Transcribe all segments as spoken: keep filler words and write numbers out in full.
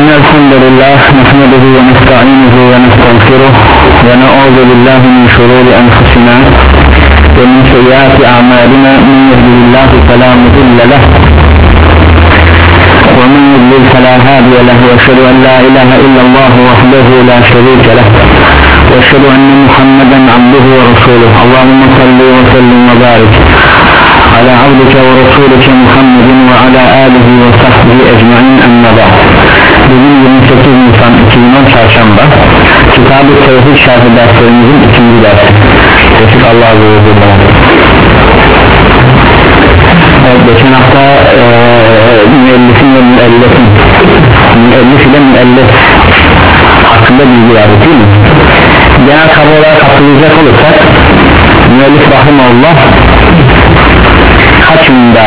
إن الحمد لله نحمده ونستعينه ونستغفره ونعوذ بالله من شرور أنفسنا ومن سيئات أعمالنا من يهده الله فلا مضل له ومن يضلل فلا هادي له وأشهد أن لا إله إلا الله وحده لا شريك له وأشهد أن محمدا عبده ورسوله اللهم صل وسلم وبارك على عبدك ورسولك محمد وعلى آله وصحبه أجمعين أما بعد. Bugün yirmi sekiz Nisan iki bin on Çarşamba Kitab-ı Tevhid şerhi derslerimizin ikinci dersi. Tevfik Allah'a emanet. Evet, geçen hafta e, müellifin ve müellifin müellif ile müellif hakkında bilgi verdik değil mi? Genel kavga olarak hatırlayacak olursak müellif rahimahullah kaç yılında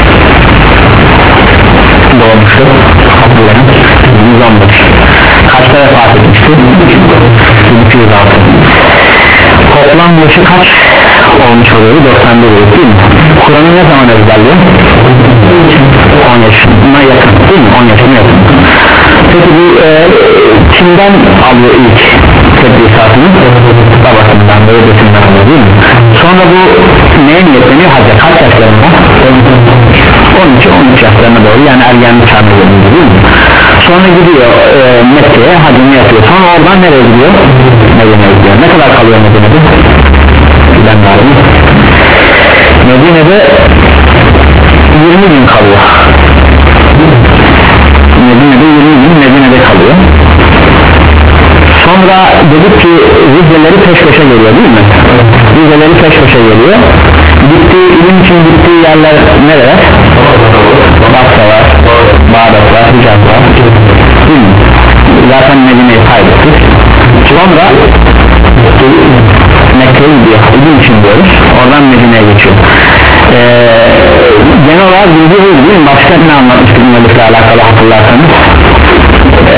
doğmuştur? yüz on beş. Kaçta vefat etmiştir? iki yüz altı. Toplam yaşı kaç olmuş oluyor? doksan bir değil mi? Kur'an'ı ne zaman ezberliyor? on yaşına yakın değil mi? on yaşına yakın. Peki bu e, kimden alıyor ilk tedrisatını? Babasından ve ödesinden alıyor değil mi? Sonra bu neye niyetleniyor? Hacca kaç yaşlarında? on iki on üç yaşlarına doğru, yani ergenlik çağına geliyor değil mi? Sonra gidiyor e, Mekke'ye hacını yapıyor. Sonra oradan nereye gidiyor? Medine'ye gidiyor. Ne kadar kalıyor Medine'de? Bilen var mı? Medine'de yirmi gün kalıyor. Medine'de yirmi gün Medine'de kalıyor. Sonra dedik ki vizeleri peş peşe geliyor değil mi? Vizeleri peş peşe geliyor. Gittiği, ilim için gittiği yerler nereler? Basra var, Bağdat var, Hicaz var değil mi? Zaten Medine'yi kaybettik. Sonra Mekke'ye gidiyor, ilim için diyoruz. Oradan Medine'ye geçiyor. ee, Genel olarak bilgi değil değil mi? Başka ne anlatmıştık müellifle alakalı hatırlarsanız? Ee,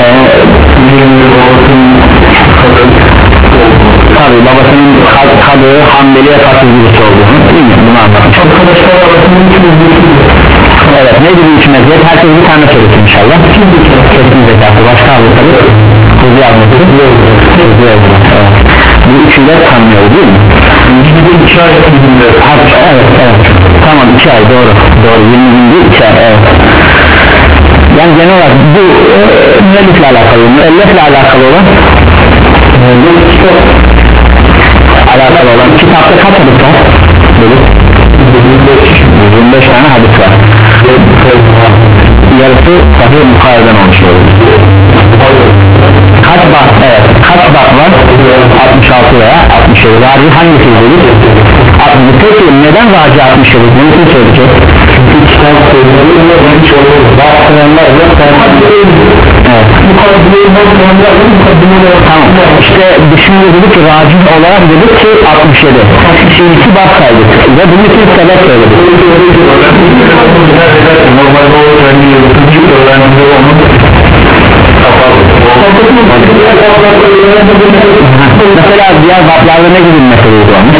tabi babasının kadığı Hanbeli'ye karşı birisi olduğunu değil mi? Bunu anlatmıştık. Evet, ne gibi üç mezhep? Herkes bir tane söylesin inşallah. Kesin zekatı, başka abi tabi hızlı yazması hızlı yazması. Evet. Bu üçüyle tanımıyor değil mi? Bir iki ay evet, evet. Tamam, iki ay doğru doğru yirmi gün değil, iki ay evet. Yani genel olarak bu e, müellifle alakalı, müellifle alakalı olan alakalı olan kitapta kaç hadis var? yirmi beş tane hadis var. Yarısı Sahih Bukhari'den olmuş oluyor. Kaç bak, evet, kaç bak var? altmış altı veya altmış yedi. Raci hangisi dedik? Peki neden raci altmış yedi? Bunu kim söyleyecek? Çünkü kitap söylüyor, hiç olur. Baktıranlar yok. Evet. Tamam. İşte düşünce dedik ki raci olarak dedik ki altmış yedi. Şimdi iki bak saydık ve bunu için sebep söyledik. Normalde o öğrenci öğrencileri onun mesela diğer bablarda ne gibi meseleydi olmuş?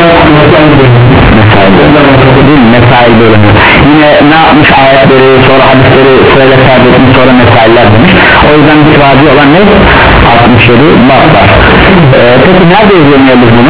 Mesail bölümü. Yine ne yapmış? Ayetleri, sonra hadisleri sırayla tercih etmiş, sonra mesailer demiş. O yüzden bir raci olan ne? altmış yedi bab var. Ee, peki nerede izleniyoruz bunu?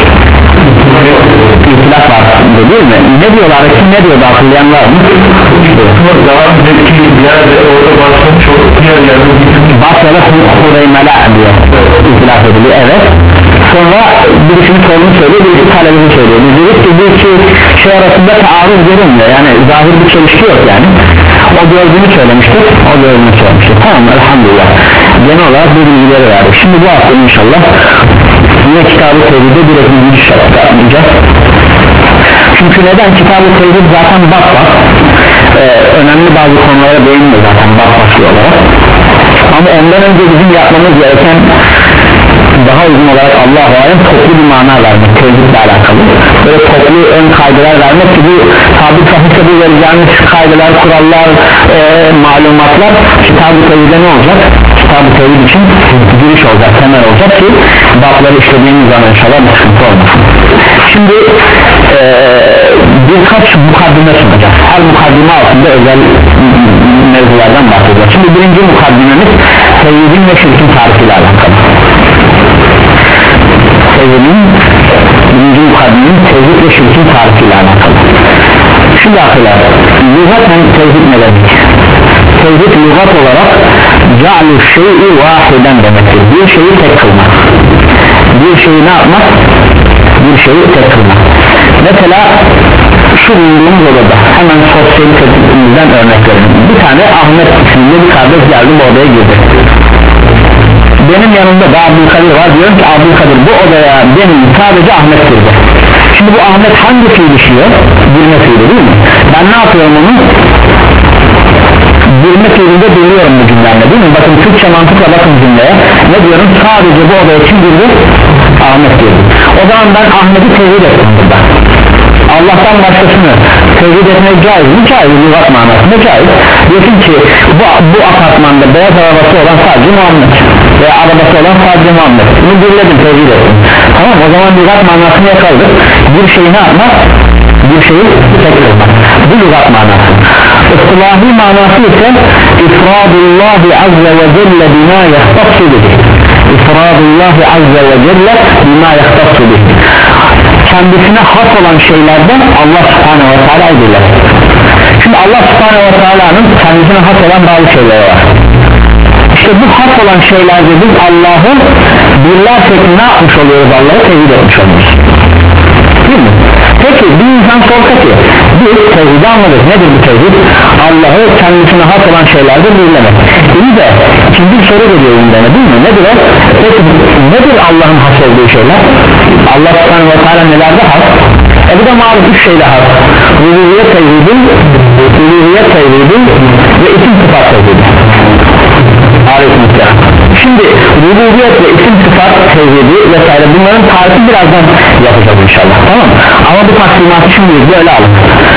İtilaf var değil mi? Ne diyorlar? Kim ne diyordu? Hatırlayan var mı? Daha önceki yerde orada başlamış o diğer yerde Basra'da Hureymela diyor. İtilaf ediliyor, evet. Sonra birisinin sorunu söylüyor, birisi talebini söylüyor. Biz dedik ki bu iki şey arasında taarruz görünmüyor. Yani zahir bir çelişki yok yani. O gördüğünü söylemiştir, o gördüğünü söylemiştir. Tamam, elhamdülillah. Genel olarak bu bilgileri verdik. Şimdi bu hafta inşallah yine Kitab-ı Tevhid'e bir ikinci şart yapmayacağız. Çünkü neden? Kitab-ı Tevhid zaten bak bak ee, önemli bazı konulara değinmiyor zaten bak baklı olarak. Ama ondan önce bizim yapmamız gereken daha uzun olarak Allah'a emanet toplu bir mana vermek, tevhidle alakalı. Böyle toplu ön kaydeler vermek ki bu tabi sahipse bu vereceğimiz kaydeler, kurallar, e, malumatlar Kitab-ı Tevhid'e ne olacak? Kitab-ı Tevhid için giriş olacak, temel olacak ki babları işlediğimiz zaman inşallah bir sıkıntı olmasın. Şimdi e, birkaç mukaddime sunacağız. Her mukaddime altında özel mevzulardan bahsedeceğiz. Şimdi birinci mukaddimemiz tevhidin ve şirkin tarifiyle alakalı. Tevhidin birinci mukaddimemiz tevhid ve şirkin tarifiyle alakalı. Şimdi arkadaşlar lügaten tevhid ne demek? Tevhid lügat olarak ca'lu şey'i vahiden demektir. Bir şeyi tek kılmak. Bir şeyi ne yapmak? Bir şeyi tek kılmak. Mesela şu bulunduğumuz odada hemen sosyal tepkimizden örnek verelim. Bir tane Ahmet isimli bir kardeş geldi, bu odaya girdi. Benim yanımda da Abdülkadir var, diyorum ki Abdülkadir bu odaya benim sadece Ahmet girdi. Şimdi bu Ahmet hangi fiil işiyor? Girme fiili değil mi? Ben ne yapıyorum onu? Girme fiilinde biliyorum bu cümlemle değil mi? Bakın Türkçe mantıkla bakın cümleye. Ne diyorum? Sadece bu odaya kim girdi? Ahmet girdi. O zaman ben Ahmet'i tevhid ettim burada. Allah'tan başkasını tevhid etmek caiz mi? Caiz, lügat manasında caiz. Diyorsun ki bu, bu apartmanda beyaz arabası olan sadece Muhammed veya arabası olan sadece Muhammed. Bunu birledim, tevhid ettim. Tamam, o zaman lügat manasını yakaladık. Bir şeyi ne yapmak? Bir şeyi tek kılmak. Bu lügat manası. İstilahi manası ise ifradullahi azze ve celle bina yahtassu bihi. İfradullahi azze ve celle bina yahtassu bihi. Kendisine has olan şeylerden Allah subhanehu ve teala edilir. Şimdi Allah subhanehu ve teala'nın kendisine has olan bazı şeyleri var. İşte bu has olan şeylerde biz Allah'ı birlersek ne yapmış oluyoruz? Allah'ı tevhid etmiş oluyoruz. Değil mi? Peki bir insan sorsa ki biz tevhidi anladık, nedir bu tevhid? Allah'ı kendisine has olan şeylerde birlemek. İyi de şimdi bir soru geliyor gündeme değil mi? Nedir o? Peki nedir Allah'ın has olduğu şeyler? Allah subhanahu ve teala nelerde has? E bu da malum üç şeyle has. Rububiyet tevhidi, uluhiyet tevhidi ve isim sıfat tevhidi. Aleykümselam. Şimdi rububiyet ve isim sıfat tevhidi vesaire bunların tarifi birazdan yapacağız inşallah, tamam mı? Ama bu taksimatı şimdi böyle alın.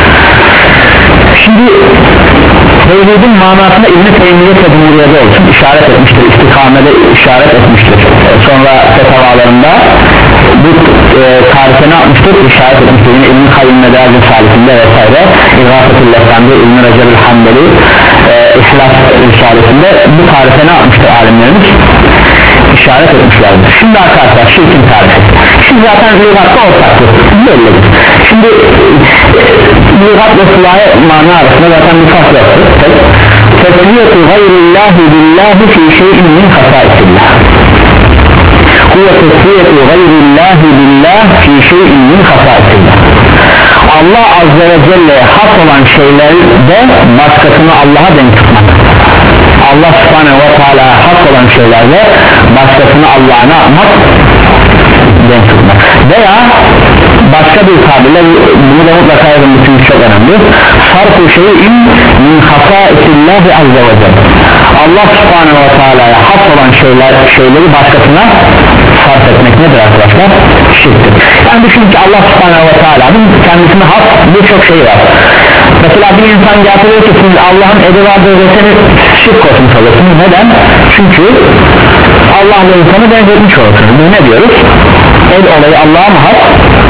Şimdi tevhidin manasında İbn-i Teymiye ve Cumhuriyeti olsun işaret etmiştir, istikamede işaret etmiştir. Sonra fetavalarında bu e, tarife ne yapmıştır? İşaret etmiştir. Yine İbn-i Kayyum Medarij Salihinde vesaire İrafetül Lefendi, İbn-i Recep'ül Hanbeli e, İhlas Risalesinde bu tarife ne yapmıştır alimlerimiz? İşaret etmişlerdir. Şimdi arkadaşlar şirkin tarifi. Şimdi zaten lügatta ortaktır. Bellidir. Şimdi lügat ve sılahi mana arasında zaten bir fark yoktur. Tesliyetu gayrillahi billahi fi şeyin min hasaisillah. Huve tesliyetu gayrillahi billahi fi şeyin min hasaisillah. Allah azze ve celle'ye has olan şeylerde başkasını Allah'a denk tutmak. Allah subhanehu ve teala has olan şeylerde başkasını Allah'a ne yapmak? Denk tutmak. Veya başka bir tabirle bunu da mutlaka yazın, bütün çok önemli. Sarf-ı şeyin min hasaisillahi azze ve celle. Allah subhanehu ve teala'ya has olan şeyler, şeyleri başkasına sarf etmek nedir arkadaşlar? Şirktir. Yani düşün ki Allah subhanehu ve teala'nın kendisine has birçok şey var. Mesela bir insan getiriyor ki siz Allah'ın eli vardır ve seni şirk koşmuş olursunuz. Neden? Çünkü Allah'la insanı benzetmiş olursunuz. Biz ne diyoruz? El olayı Allah'a mı has?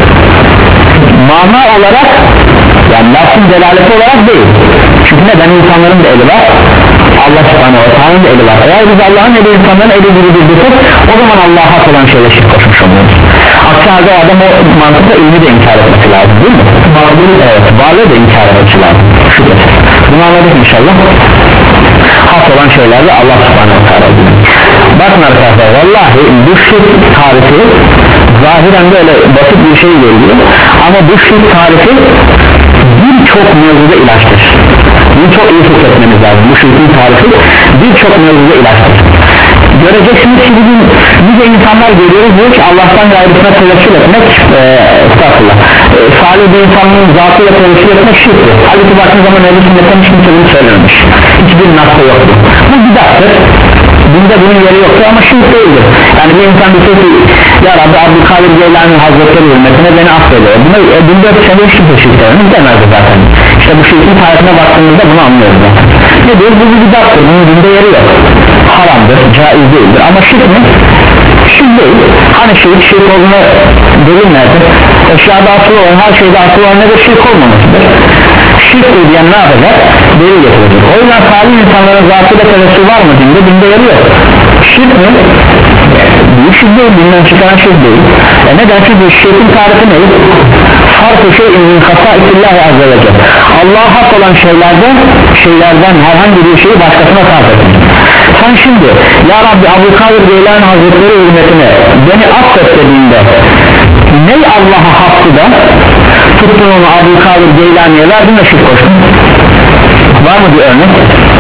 Mana olarak, yani lafın delaleti olarak değil. Çünkü neden? İnsanların da eli var, Allah subhanahu ve teala'nın da eli var. Eğer biz Allah'ın eli insanların eli gibi bildirsek, o zaman Allah'a has olan şeyle şirk koşmuş oluyoruz. Aksi halde adam o mantıkla ilmi de inkar etmesi lazım değil mi? Varlığı, evet, varlığı da inkar etmesi lazım. Şüphesiz. Bunu anladık inşallah. Has olan şeylerde Allah subhanahu ve teala diyor. Bakın arkadaşlar, vallahi bu şirk tarifi zahiren böyle basit bir şey geliyor ama bu şirk tarifi birçok mevzuda ilaçtır. Bunu çok iyi hissetmeniz lazım. Bu şirkin tarifi birçok mevzuda ilaçtır. Göreceksiniz ki bugün nice insanlar görüyoruz, diyor ki Allah'tan gayrısına tevekkül etmek e, estağfurullah e, salih bir insanın zatıyla tevekkül etmek şirktir. Halbuki baktığınız zaman ehl-i sünnetten hiç kimse bunu söylememiş, hiçbir nasıl yoktur. Bu bidattır, dinde bunun yeri yoktur ama şirk değildir. Yani bir insan bir şey ki ya Rabbi Abdülkadir Geylani Hazretleri hürmetine beni affediyor, bunu e, dinde seni hiç kimse şirk dememiz demezdi zaten. İşte bu şirkin tarifine baktığımızda bunu anlıyoruz zaten. Ne diyor? Bu bir bidattır, bunun dinde yeri yok, haramdır, caiz değildir ama şirk mi? Şirk değil. Hani şirk, şirk olduğuna delil nerede? Eşyada asıl olan, her şeyde asıl olan nedir? Şirk olmamasıdır. şirktir diyen ne yapacak? Delil getirecek. O yüzden salih insanların zatıyla tevessül var mı dinde? Dinde yeri yok. Şirk mi? Büyük şirk değil, dinden çıkan şirk değil. E neden? Çünkü şirkin tarifi ne? Farkı şeyin min hasaikillahi azze ve celle. Allah'a hak olan şeylerden şeylerden herhangi bir şeyi başkasına sarf etmek. Sen şimdi ya Rabbi Abdülkadir Geylani Hazretleri hürmetine beni affet dediğinde ney Allah'a hakkı da tuttun onu Abdülkadir Geylani'ye verdin ve şirk koştun. Var mı bir örnek?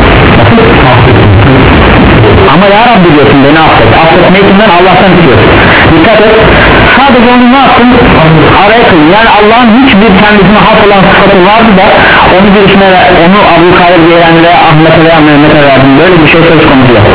Ama ya Rabbi diyorsun beni affet. Affetmeyi kimden? Allah'tan istiyorsun. Dikkat et. Sadece onu ne yaptın? Araya kılın. Yani Allah'ın hiçbir kendisine hak olan sıfatı vardı da onu birisine, onu Abdülkadir Geylani veya Ahmet'e veya Mehmet'e verdin. Böyle bir şey söz konusu yok.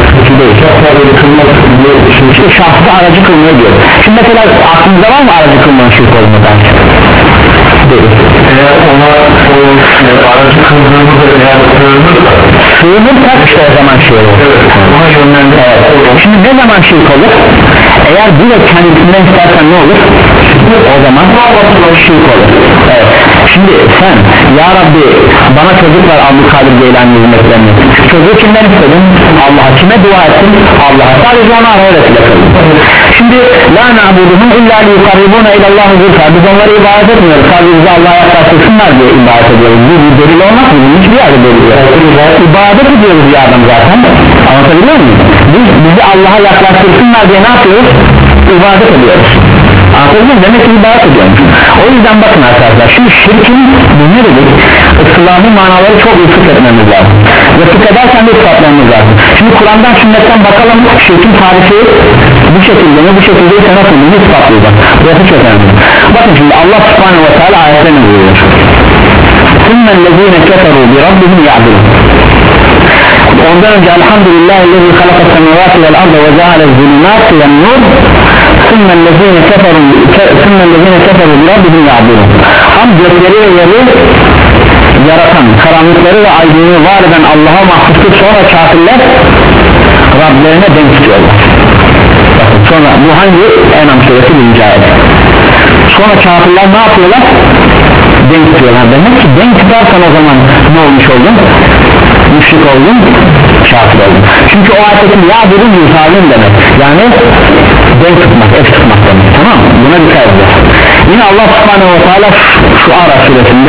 İşte şahsı aracı kılmaya diyor. Şimdi mesela aklınızda var mı aracı kılmanın şirk olmadan? Değil. Eğer ona o e, aracı kıldığımızda eğer sığınırsa sığınırsak işte o zaman şey olur. Evet, ona yönlendir. Evet. Şimdi ne zaman şirk olur? Eğer direkt kendisinden istersen ne olur? O zaman şirk olur. Evet. Şimdi sen ya Rabbi bana çocuk ver Abdülkadir Geylani'nin hizmetlerini. Çocuğu kimden istedin? Allah'a. Kime dua ettin? Allah'a. Sadece ona araya vesile kıldın. Şimdi la na'buduhum illa liyukarribuna ilallahi zulfa. Biz onları ibadet etmiyoruz. Sadece bizi Allah'a yaklaştırsınlar diye ibadet ediyoruz. Bu bir delil olmaz mı? Hiçbir yerde delil yok. İbadet ediyoruz ya adam zaten. Anlatabiliyor muyum? Biz bizi Allah'a yaklaştırsınlar diye ne yapıyoruz? İbadet ediyoruz. Anlatabiliyor muyum? Demek ki ibadet ediyoruz. O yüzden bakın arkadaşlar. Şimdi şirkin ne dedik? İslam'ın manaları çok iyi etmemiz lazım. Ve edersen de ispatlamamız lazım. Şimdi Kur'an'dan sünnetten bakalım şirkin tarifi bu şekilde mi bu şekilde ise nasıl bunu ispatlayacak. Burası çok önemli. Bakın şimdi Allah subhanahu ve teala ayetlerini buyuruyor. ثُمَّ الَّذ۪ينَ كَفَرُوا بِرَبِّهِمْ يَعْدِلُونَ. Ondan önce elhamdülillah الذي خلق السماوات والأرض وجعل الظلمات والنور ثم الذين كفروا ثم الذين كفروا بربهم يعدلون. Ham gökleri ve yeri yaratan, karanlıkları ve aydınlığı var eden Allah'a mahsustur. Sonra kafirler Rablerine denk tutuyorlar. Bakın sonra bu hangi En'am suresi birinci ayet. Sonra kafirler ne yapıyorlar? Denk tutuyorlar. Demek ki denk tutarsan o zaman ne olmuş oldun? Müşrik oldun, kafir oldun. Çünkü o ayetin yağdırın yutarlığın demek. Yani denk tutmak, eş tutmak demek. Tamam mı? Buna dikkat edeceğiz. Yine Allah subhanahu ve teala şu Ara suresinde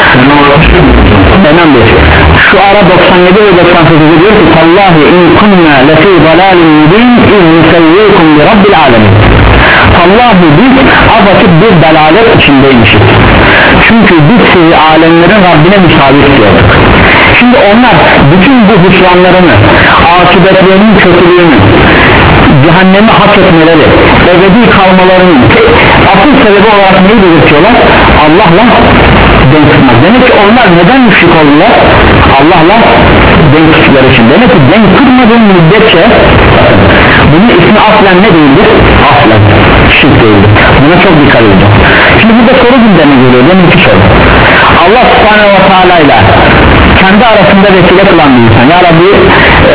En'am bir şu Ara doksan yedi ve doksan sekiz diyor ki Tallahi in kunna lefî dalâlin mubîn iz nusevvîkum bi rabbil âlemin. Tallahi biz apaçık bir dalalet içindeymişiz. Çünkü biz sizi alemlerin Rabbine müsaade istiyorduk. Şimdi onlar bütün bu hüsranlarını, akıbetlerinin kötülüğünü, cehennemi hak etmeleri, ebedi kalmalarının asıl sebebi olarak neyi belirtiyorlar? Allah'la denk tutmak. Demek ki onlar neden müşrik oldular? Allah'la denk tuttukları için. Demek ki denk tutmadığın müddetçe bunun ismi aslen ne değildir? Aslen şirk değildir. Buna çok dikkat edin. Şimdi burada soru gündeme geliyor. Benim iki soru. Allah subhanahu ve teala ile kendi arasında vesile kılan bir insan. Ya Rabbi ee,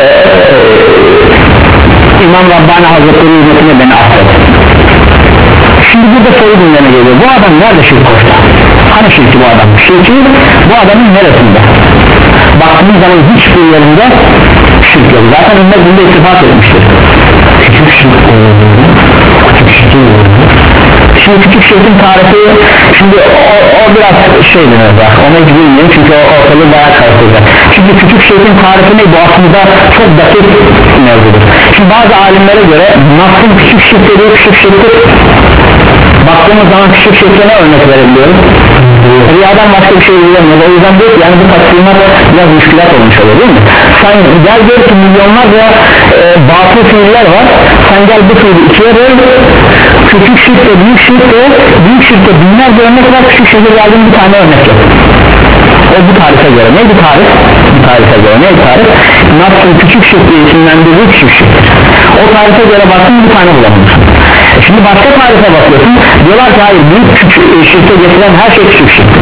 İmam Rabbani Hazretleri hizmetine beni affet. Şimdi burada soru gündeme geliyor. Bu adam nerede şirk koştu? Hani şirki bu adam? Şirki bu adamın neresinde? Baktığımız zaman hiçbir yerinde şirk yok. Zaten ümmet bunda ittifak etmiştir. Küçük şirk küçük şirk Şimdi küçük şirkin tarifi şimdi o, o biraz şeydir mesela ona hiç bilmiyorum çünkü o ortalığı bayağı karıştıracak. Çünkü küçük şirkin tarifi ne? Bu aslında çok basit mevzudur. Şimdi bazı alimlere göre nasıl küçük şirk dediği küçük şirktir. Baktığımız zaman küçük şirke ne örnek verebiliyoruz? Riyadan başka bir şey bilmiyoruz. O yüzden diyor ki yani bu taksimat biraz müşkilat olmuş oluyor değil mi? Sen gel gör ki milyonlarca e, batıl fiiller var. Sen gel bu fiili ikiye böl. Küçük şirkte, büyük şirkte, büyük şirkte binlerce örnek var. Küçük şirkte geldiğim bir tane örnek yok. O bu tarife göre. Neydi tarif? Bu tarife göre. Neydi tarif? Nasıl küçük şirk diye isimlendirdiği küçük şirk. O tarife göre baktın bir tane bulamıyorsun. Şimdi başka tarife bakıyorsun. Diyorlar ki hayır büyük küçük şirke getiren her şey küçük şirktir.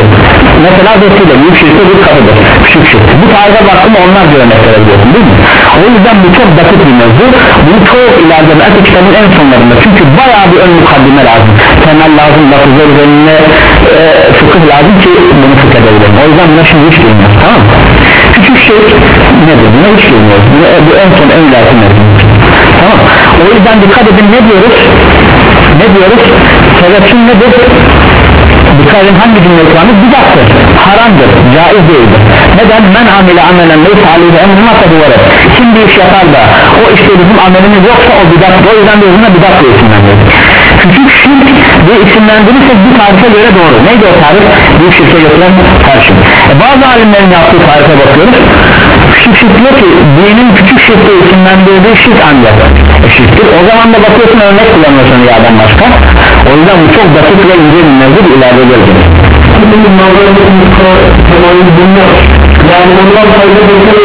Mesela vesile büyük şirkte bir kapıdır. Küçük şirk. Bu tarife baktın onlarca örnek verebiliyorsun değil mi? O yüzden bu çok basit bir mevzu. Bunu çok ileride belki kitabın en sonlarında, çünkü bayağı bir ön mukaddime lazım, temel lazım, lafızlar üzerine e, fıkıh lazım ki bunu fıkh edebilirim. O yüzden buna şimdi hiç girmiyoruz, tamam mı? Küçük şey nedir? Buna hiç girmiyoruz. Bu, bu en son en ileride mevzu, tamam. O yüzden dikkat edin, ne diyoruz? Ne diyoruz? Sebepsin nedir? Dikkat edin, hangi cümle kullanır? Bidattır, haramdır, caiz değildir. Neden? Men amile amelen neyse aleyhi emrine tabuvaret. Kim bir iş yapar da o işte bizim amelimiz yoksa o bidat. O yüzden de özüne bidat diye isimlendirir. Küçük şirk diye isimlendirirsek bu tarife göre doğru. Neydi o tarif? Büyük şirke götüren her şey. E bazı alimlerin yaptığı tarife bakıyoruz. Küçük şirk diyor ki dinin küçük şirk diye isimlendirdiği şirk ancak e, şirktir. O zaman da bakıyorsun örnek kullanıyorsun rüyadan başka. O yüzden bu çok basit ve ince bir mevzu, ileride göreceğiz. Yani ondan fayda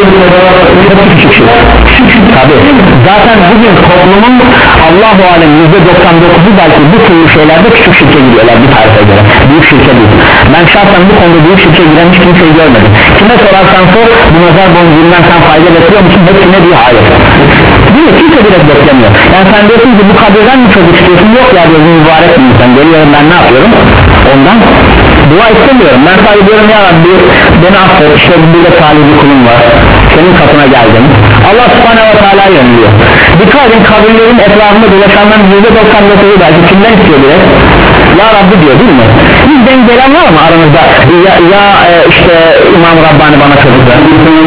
tabi zaten bugün toplumun Allahu alem yüzde doksan dokuzu belki bu türlü şeylerde küçük şirke giriyorlar bir tarife göre, büyük şirke değil. Ben şahsen bu konuda büyük şirke giren hiç kimseyi görmedim. Kime sorarsan sor, bu nazar boncuğundan sen fayda bekliyor musun, hepsine diyor hayır. Değil mi? Kimse bile beklemiyor. Yani sen diyorsun ki bu kadirden mi çok istiyorsun? Yok ya diyorsun, mübarek bir insan geliyorum, ben ne yapıyorum ondan dua istemiyorum. Ben sadece diyorum ya Rabbi beni affet, işte burada salih bir kulum var, senin kapına geldim. Allah subhanehu ve teala yönlüyor. Dikkat edin, kabirlerin etrafında dolaşanların yüzde doksan dokuzu belki kimden istiyor bile? Ya Rabbi diyor, değil mi? Bizden gelen var mı aranızda? Ya, ya e, işte İmam Rabbani bana çocuk ver.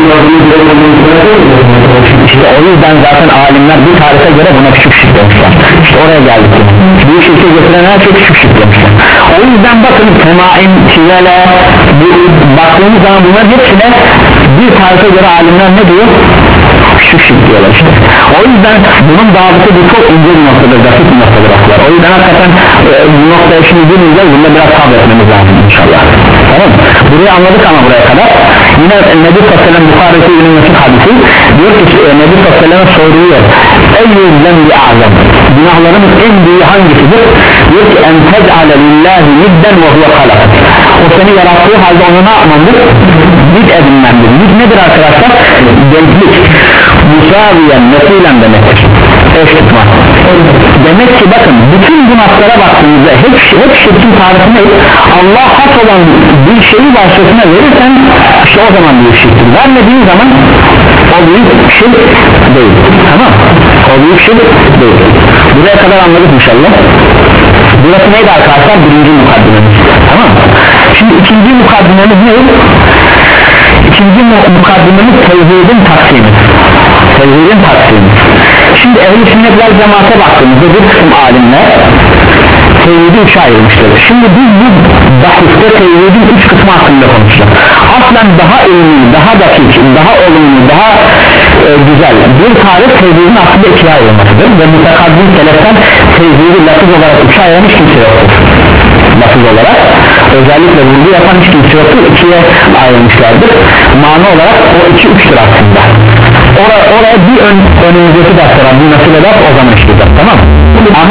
İşte o yüzden zaten alimler bir tarife göre buna küçük şirk demişler. İşte oraya geldik. Büyük şirke getiren her şey küçük şirk demişler. O yüzden bakın temaim, çivele, baktığımız zaman bunların hepsine bir tarife göre alimler ne diyor? Küçük şirk diyorlar işte. O yüzden bunun davası bir çok ince bir noktadır, basit bir noktadır aklar. O yüzden hakikaten e, bu noktaya şimdi girmeyeceğiz, bunda biraz sabretmemiz lazım inşallah. Tamam mı? Burayı anladık ama buraya kadar. Yine Nebi Sallallahu aleyhi ve sellem Bukhari'si İbn-i Mesud hadisi diyor ki e, Nebi Sallallahu aleyhi ve sellem'e soruyor, eyyüzden bir azam, günahların en büyüğü hangisidir? Diyor ki en tec'ale lillahi nidden ve huve halak. O seni yarattığı halde onu ne yapmandır? Nid edinmendir. Nid nedir arkadaşlar? Denklik, musaviyen, nesilen demektir. Eş tutma. Demek ki bakın bütün bu noktalara baktığımızda hep, hep şirkin tarifi ne? Allah has olan bir şeyi başkasına verirsen işte o zaman büyük şirktir. Vermediğin zaman o büyük şirk değil. Tamam, o büyük şirk değil. Buraya kadar anladık inşallah. Burası neydi arkadaşlar? Birinci mukaddimemiz. Tamam. Şimdi ikinci mukaddimemiz ne? İkinci mukaddimemiz tevhidin taksimi. Tevhidin taksimi. Şimdi ehl-i sünnetler cemaate baktığımızda bir kısım alimler tevhidi üçe ayırmışlar. Şimdi biz bu bahiste tevhidin üç kısmı hakkında konuşacağız. Aslen daha ilmi, daha dakik, daha olumlu, daha e, güzel bir tarif tevhidin aslında ikiye ayrılmasıdır ve mutakaddim seleften tevhidi lafız olarak üçe ayırmış kimse yoktur. Lafız olarak özellikle vurgu yapan hiç kimse yoktur, ikiye ayrılmışlardır. Mana olarak o iki üçtür aslında. Oraya, oraya bir ön, önümüzdeki derste Rabbi nasıl eder o zaman işleyeceğiz, tamam mı? Ama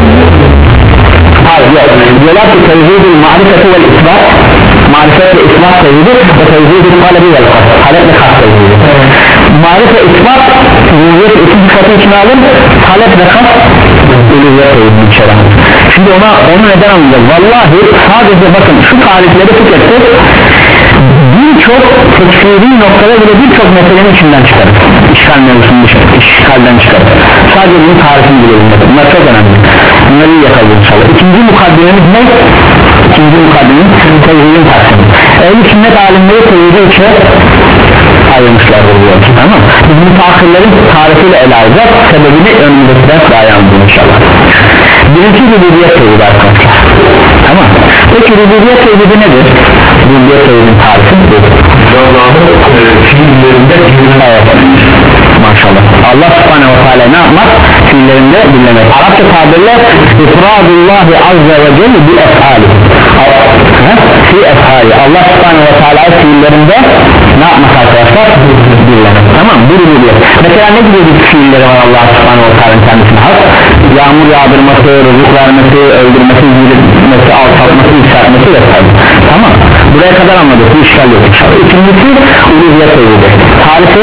hayır yok, diyorlar ki tevhid-i marifeti vel isbat, marifet ve isbat tevhidi ve tevhid-i talebi vel kas, talep ve kas tevhidi. Marifet ve isbat ruhiyet isim sıfatı içine alın, talep ve kas uluhiyet tevhidi içeren. Şimdi ona, onu neden anlayacağız? Vallahi sadece bakın şu tarifleri tüketsek birçok tekfiri noktada bile birçok meselenin içinden çıkarır. İşgal mevzusunu işgalden çıkarır. Sadece bunun tarifini bilelim. Bunlar çok önemli. Bunları iyi yakalayalım inşallah. İkinci mukaddimemiz ne? İkinci mukaddimemiz tevhidin taksimi. Ehl-i sünnet alimleri tevhidi içe ayrılmışlardır diyor. Tamam. Biz müteahhirlerin tarifiyle ele alacağız. Sebebini önümüzdeki ders daha iyi anlayalım inşallah. Birinci rububiyet tevhidi arkadaşlar. Tamam. Peki rububiyet tevhidi nedir? Rububiyet tevhidin tarifi nedir? Allah'ın fiillerinde evet. Maşallah. Allah subhanehu ve teala ne yapmak? Fiillerinde dinlemek. Arapça tabirle ifradullahi azze ve celle bi efali. Fi efali. Allah subhanehu ve teala fiillerinde ne yapmak arkadaşlar? Dinlemek. Tamam. Bu rububiyet. Mesela ne gibi bir fiilleri var Allah subhanehu ve teala'nın kendisine has? Yağmur yağdırması, rızık vermesi, öldürmesi, yürütmesi, alçaltması, yükseltmesi vesaire. Tamam. Buraya kadar anladık. Bu işgal yok. İkincisi uluhiyet tevhidi. tarifi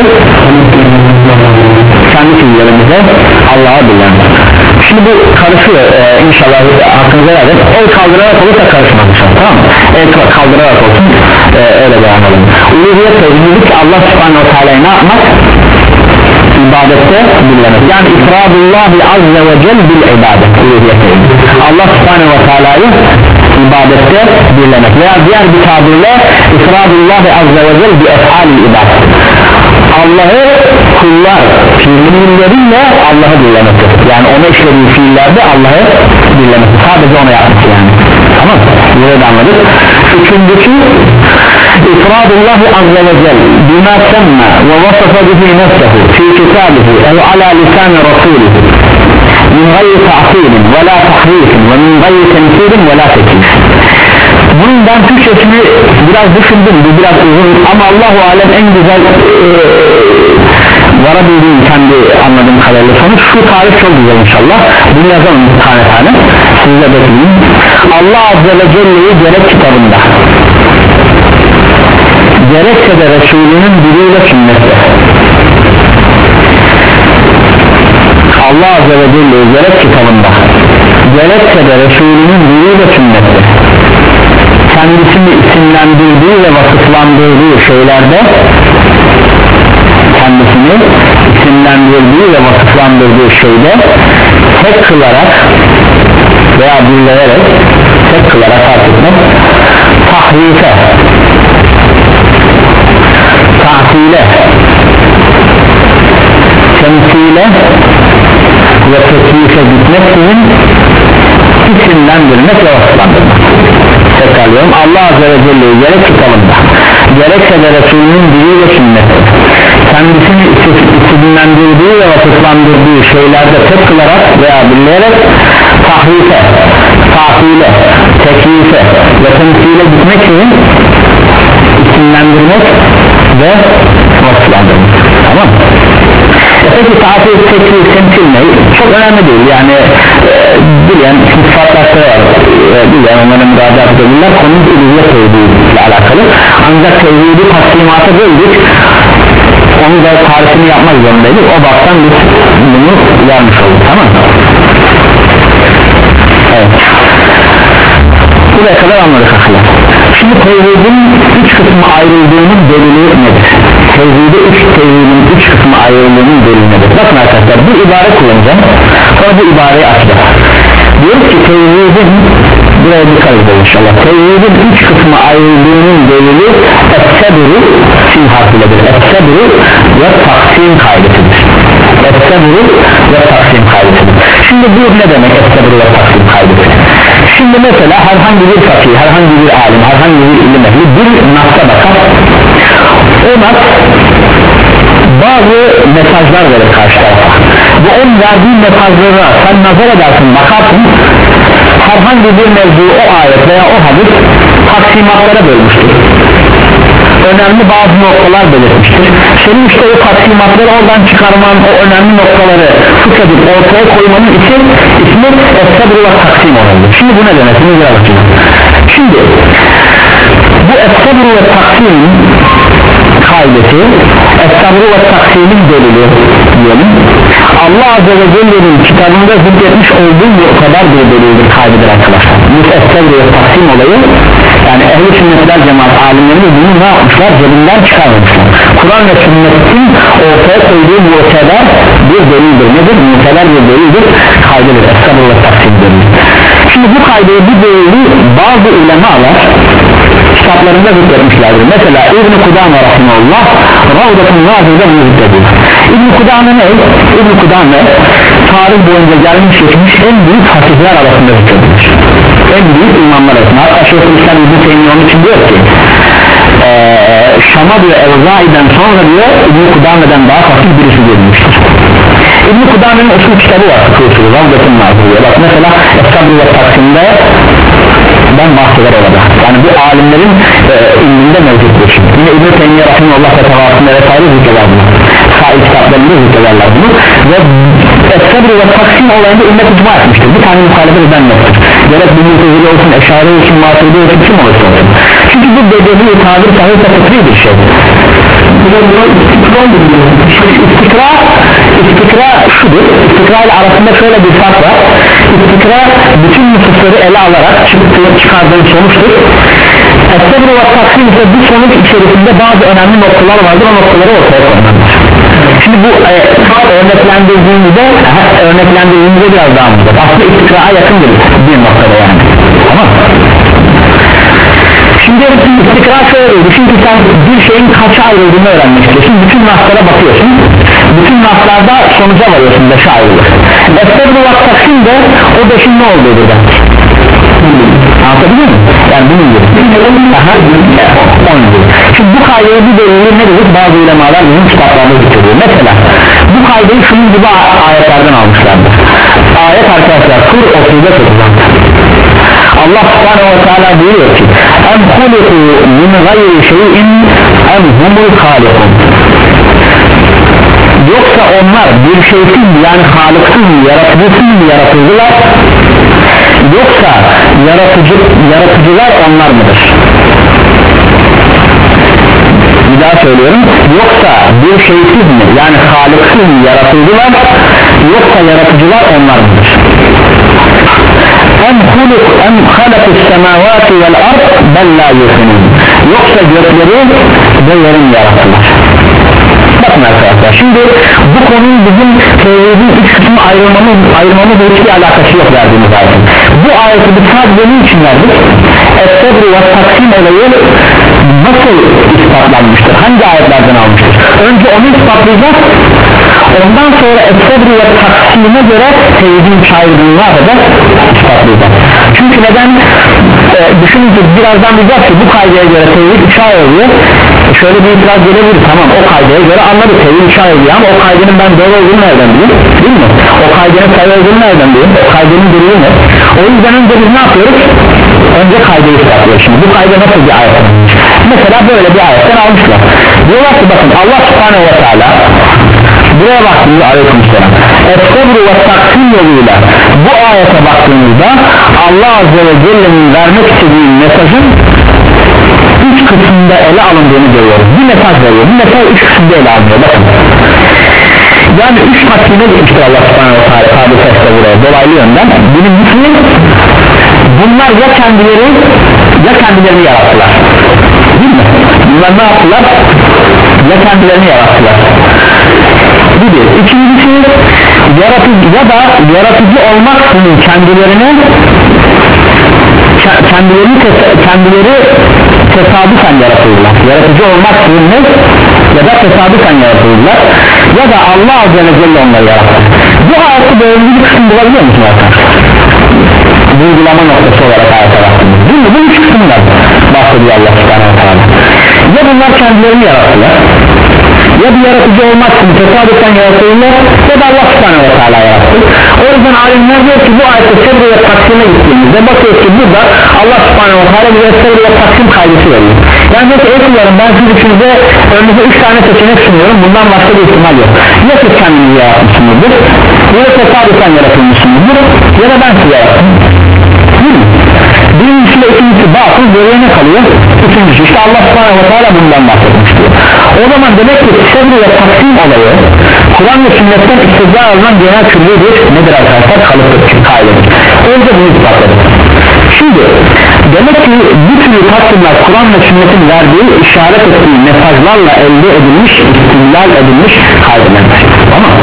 kendi fiillerimize Allah'a bilendir. Şimdi bu karışıyor ee, inşallah aklınıza geldi. El kaldırarak olursa karışmaz, tamam mı? El kaldırarak olsun, ee, öyle devam edelim. Uluhiyet tevhidlik Allah subhanahu teala'yı ne yapmak? İbadette birlemek. Yani ifradullahi azze ve cel bil ibadet. Uluhiyet tevhidlik Allah subhanahu teala'yı ibadette birlemek veya diğer bir tabirle ifradullahi azze ve cel bi ef'ali ibadet. Allah'ı kullar fiilleriyle Allah'ı birlemektir. Yani ona işlediği fiillerde Allah'ı birlemektir. Sadece ona yapmak yani. Tamam mı? Bunu da anladık. Üçüncüsü ifradullahi azze ve cel bima semme ve vasafa bihi nefsehu fi kitabihi ev ala lisan rasulihi min gayri ta'tilin ve la tahrifin ve min gayri temsilin ve la tekif. Bunun ben Türkçesini biraz düşündüm, bu biraz uzun ama Allahu alem en güzel ee, varabildiğim kendi anladığım kadarıyla sonuç şu tarif çok güzel inşallah. Bunu yazalım bir tane tane size bekleyin. Allah azze ve celle'yi gerek kitabında gerekse de Resulünün diliyle sünnette Allah azze ve celle'yi gerek kitabında gerekse de Resulünün diliyle sünnette kendisini isimlendirdiği ve vasıflandırdığı şeylerde kendisini isimlendirdiği ve vasıflandırdığı şeyde tek kılarak veya birleyerek tek kılarak fark etmek tahrife ta'tile temsile ve teklife gitmeksizin isimlendirmek ve vasıflandırmak. Tekrarlıyorum, Allah azze ve celle'yi gerek kitabında gerekse de Resulünün diliyle sünneti kendisini isimlendirdiği ve vasıflandırdığı şeylerde tek kılarak veya birleyerek tahrife, ta'tile, teklife ve temsile gitmek için isimlendirmek ve vasıflandırmak. Tamam mı? E peki ta'til, teklif, temsil ne? Çok önemli değil yani e, bilen sıfatlaştı var e, bilen onların müracaat edebilirler konumuz uluhiyet tevhidiyle alakalı ancak tevhidi taksimata böldük onu da tarifini yapmak zorundaydık o baktan biz bunu vermiş olduk, tamam mı? Evet, buraya kadar anladık aslında. Şimdi tevhidin üç kısmı ayrıldığının delili nedir? Tevhidi üç tevhidin üç kısmı ayrıldığının delili nedir? Bakın arkadaşlar, bu ibare kullanacağım sonra bu ibareyi açacağım. Diyoruz ki tevhidin, buraya dikkat edelim inşallah, tevhidin üç kısmı ayrıldığının delili es-sebru sin harfiledir. Es-sebru ve taksim kaydetidir. Es-sebru ve taksim kaydetidir. Şimdi bu ne demek es-sebru ve taksim kaydetidir? Şimdi mesela herhangi bir fakir, herhangi bir alim, herhangi bir ilim ehli bir nas'a bakar, o nas bazı mesajlar verir karşı tarafa. Bu onun verdiği mesajlara sen nazar edersin, bakarsın, herhangi bir mevzu o ayet veya o hadis taksimatlara bölmüştür. Önemli bazı noktalar belirtmiştir. Senin işte o taksimatları oradan çıkarman, o önemli noktaları fıkredip ortaya koymanın için ismi es-sebru ve taksim olabilir. Şimdi bu ne demek? Bunu bir bakacağım. Şimdi bu es-sebru ve taksim kaidesi, es-sebru ve taksimin delili diyelim. Allah azze ve celle'nin kitabında zikretmiş olduğu o kadar bir delildir, kaydedir arkadaşlar. Bu es-sebru ve taksim olayı, yani ehl-i sünnetler cemaat alimleri bunu ne yapmışlar? Cebinden çıkarmışlar. Kur'an ve sünnetin ortaya koyduğu muteber bir delildir. Nedir? Muteber bir delildir, kaydedir. Es-sebru ve taksim delili. Şimdi bu kaydeyi, bir delili bazı ulemalar kitaplarında zikretmişlerdir. Mesela İbn-i Kudame rahimahullah Ravdatun Nazır'da bunu zikrediyor. İbn-i Kudame ne? İbn-i Kudame tarih boyunca gelmiş geçmiş en büyük fasihler arasında zikredilmiş. En büyük imamlar arasında. Hatta Şeyhülislam İbn-i Teymiye onun için diyor ki ee, Şam'a diyor Evzai'den sonra diyor İbn-i Kudame'den daha fasih birisi gelmiştir. İbn-i Kudame'nin usul kitabı var, fıkıh Ravdatun Nazır'da. Bak mesela Es-Sabr ve Taksim'de ben bahseder orada. Yani bu alimlerin e, ilminde mevcuttur. Yine İbn-i Teymiye rahimahullah ve tevafında vesaire zikreder bunu. Sahih kitaplarında zikrederler bunu. Ve Es-Sabr ve Taksim olayında ümmet icma etmiştir. Bir tane muhalefet eden yoktur. Gerek bir mutezili olsun, eşari olsun, maturidi olsun, kim olursa olsun. Çünkü bu bedeli tabir sahih ve fıkhi bir şey. istikra istikra şudur, istikra ile arasında şöyle bir fark var. İstikra bütün nüfusları ele alarak çıktığı, çıkardığın sonuçtur. Es-sebr ve taksim ise bu sonuç içerisinde bazı önemli noktalar vardır, o noktaları ortaya koymalıdır. Şimdi bu e, örneklendirdiğimizde örneklendirdiğimizde biraz daha anlayacak. Aslında istikraya yakındır bir noktada yani. Tamam. Şimdi istikra şöyle oldu. Çünkü sen bir şeyin kaça ayrıldığını öğrenmek istiyorsun. Bütün naslara bakıyorsun. Bütün naslarda sonuca varıyorsun. Beşe ayrılır. Es-sebr ve taksim de o beşin ne olduğudur ben. Anlatabiliyor muyum? Yani bunun gibi. Aha, onun gibi. Şimdi bu kaydeyi bir delili ne dedik? Bazı ulemalar bizim kitaplarda getiriyor. Mesela bu kaydeyi şunun gibi ayetlerden almışlardır. Ayet arkadaşlar Kur otuzda tutulan. Allah subhanahu ve teala buyuruyor ki em huliku min gayri şeyin em humul halikun. Yoksa onlar bir şeysiz yani halıksız yaratıcısız yaratıldılar, yoksa yaratıcı, yaratıcılar onlar mıdır? Bir daha söylüyorum, yoksa bir şeysiz mi yani halıksız mı yaratıldılar, yoksa yaratıcılar onlar mıdır? Em huluk em halakus semavati vel ard bel la yusinun. Yoksa gökleri ve yerin yarattılar. Bakın arkadaşlar, şimdi bu konunun bizim tevhidin üç kısmı ayrılmamız, ayrılmamızla hiçbir alakası yok verdiğimiz ayetin. Bu ayeti bir sadece ne için verdik? Es-sebr ve taksim olayı nasıl ispatlanmıştır? Hangi ayetlerden almıştır? Önce onu ispatlayacağız. Ondan sonra es-sebr ve taksime göre tevhidin çayrılığını ne yapacağız? İspatlayacağız. Çünkü neden? Ee, düşününce birazdan diyeceğiz ki bu kaydaya göre tevhid üçe ayrılıyor. E şöyle bir itiraz gelebilir, tamam o kaydaya göre anladık tevhid üçe ayrılıyor ama o kaydenin ben doğru olduğunu nereden bileyim? Değil mi? O kaydenin sayı olduğunu nereden bileyim? O kaydenin durumu ne? O yüzden önce biz ne yapıyoruz? Önce kaydeyi ispatlıyoruz. Şimdi bu kayda nasıl bir ayet? Mesela böyle bir ayetten almışlar. Diyorlar ki bakın Allah subhanahu ve teala buraya baktığımızda aleykümselam es-sebr ve taksim yoluyla bu ayete baktığımızda Allah azze ve celle'nin vermek istediği mesajın üç kısımda ele alındığını görüyoruz. Bir mesaj veriyor, bir mesaj üç kısımda ele alınıyor. Bakın yani üç taksime gitmiştir Allah subhanahu ve teala hadiseste buraya dolaylı yönden. Birincisi bunlar ya kendileri ya kendilerini yarattılar, değil mi? Bunlar ne yaptılar? Ya kendilerini yarattılar. Bir. İkincisi yaratıcı ya da yaratıcı olmaksızın kendilerine kendilerini kendileri tesadüfen yaratıldılar. Yaratıcı olmaksızın ne? Ya da tesadüfen yaratıldılar. Ya da Allah azze ve celle onları yarattı. Bu ayette böyle bir kısım bulabiliyor musun arkadaşlar? Bu uygulama noktası olarak ayete baktığımız. Değil mi? Bu üç kısımlar bahsediyor Allah subhanahu wa ta'ala. Ya bunlar kendilerini yarattılar, ya bir yaratıcı olmaksızın tesadüfen yaratılırlar, ya da Allah subhanahu wa ta'ala yarattı. O yüzden alimler diyor ki bu ayette sebr ve taksime gittiğimizde bakıyor ki burada Allah subhanahu wa ta'ala bize sebr ve taksim kaydesi veriyor. Yani diyor ki ey kullarım ben siz üçünüze önünüze üç tane seçenek sunuyorum, bundan başka bir ihtimal yok. Ya siz kendinizi yaratmışsınızdır, ya da tesadüfen yaratılmışsınızdır, ya da ben sizi yarattım. Birincisiyle ikincisi batıl, geriye ne kalıyor? Üçüncüsü işte Allah subhanahu wa ta'ala bundan bahsetmiş diyor. O zaman demek ki sebr ve taksim olayı Kur'an ve sünnetten istidlal alınan genel türlü bir nedir arkadaşlar? Kalıptır, kaidedir. Önce bunu ispatladık. Şimdi demek ki bu türlü taksimler Kur'an ve sünnetin verdiği işaret ettiği mesajlarla elde edilmiş, istidlal edilmiş kaidelerdir. Tamam.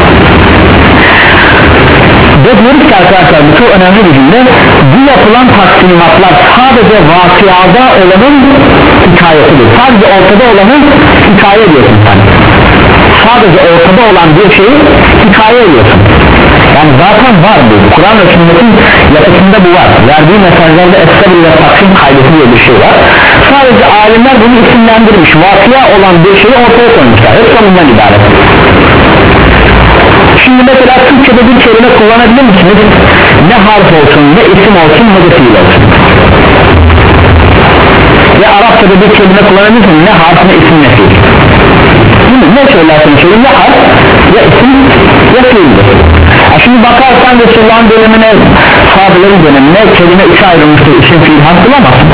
Ve diyoruz ki arkadaşlar bu çok önemli bir cümle, bu yapılan taksimatlar sadece vakıada olanın hikayetidir. Sadece ortada olanın hikaye ediyorsun sen. Sadece ortada olan bir şeyi hikaye ediyorsun. Yani zaten var bu. Kur'an ve sünnetin yapısında bu var. Verdiği mesajlarda es-sebr ve taksim kaydesi diye bir şey var. Sadece alimler bunu isimlendirmiş. Vakıa olan bir şeyi ortaya koymuşlar. Hep sonundan ibaret. Şimdi mesela Türkçe'de bir kelime kullanabilir misiniz? Ne harf olsun, ne isim olsun, ne de fiil olsun. Ve Arapçada bir kelime kullanabilir misiniz? Ne harf, ne isim, ne fiil. Ne söylerseniz söyleyin, ya harf, ya isim, ya fiildir. Şimdi bakarsan Resulullah'ın dönemine, sahabelerin dönemine kelime üçe ayrılmıştır, isim, fiil, harf bulamazsın.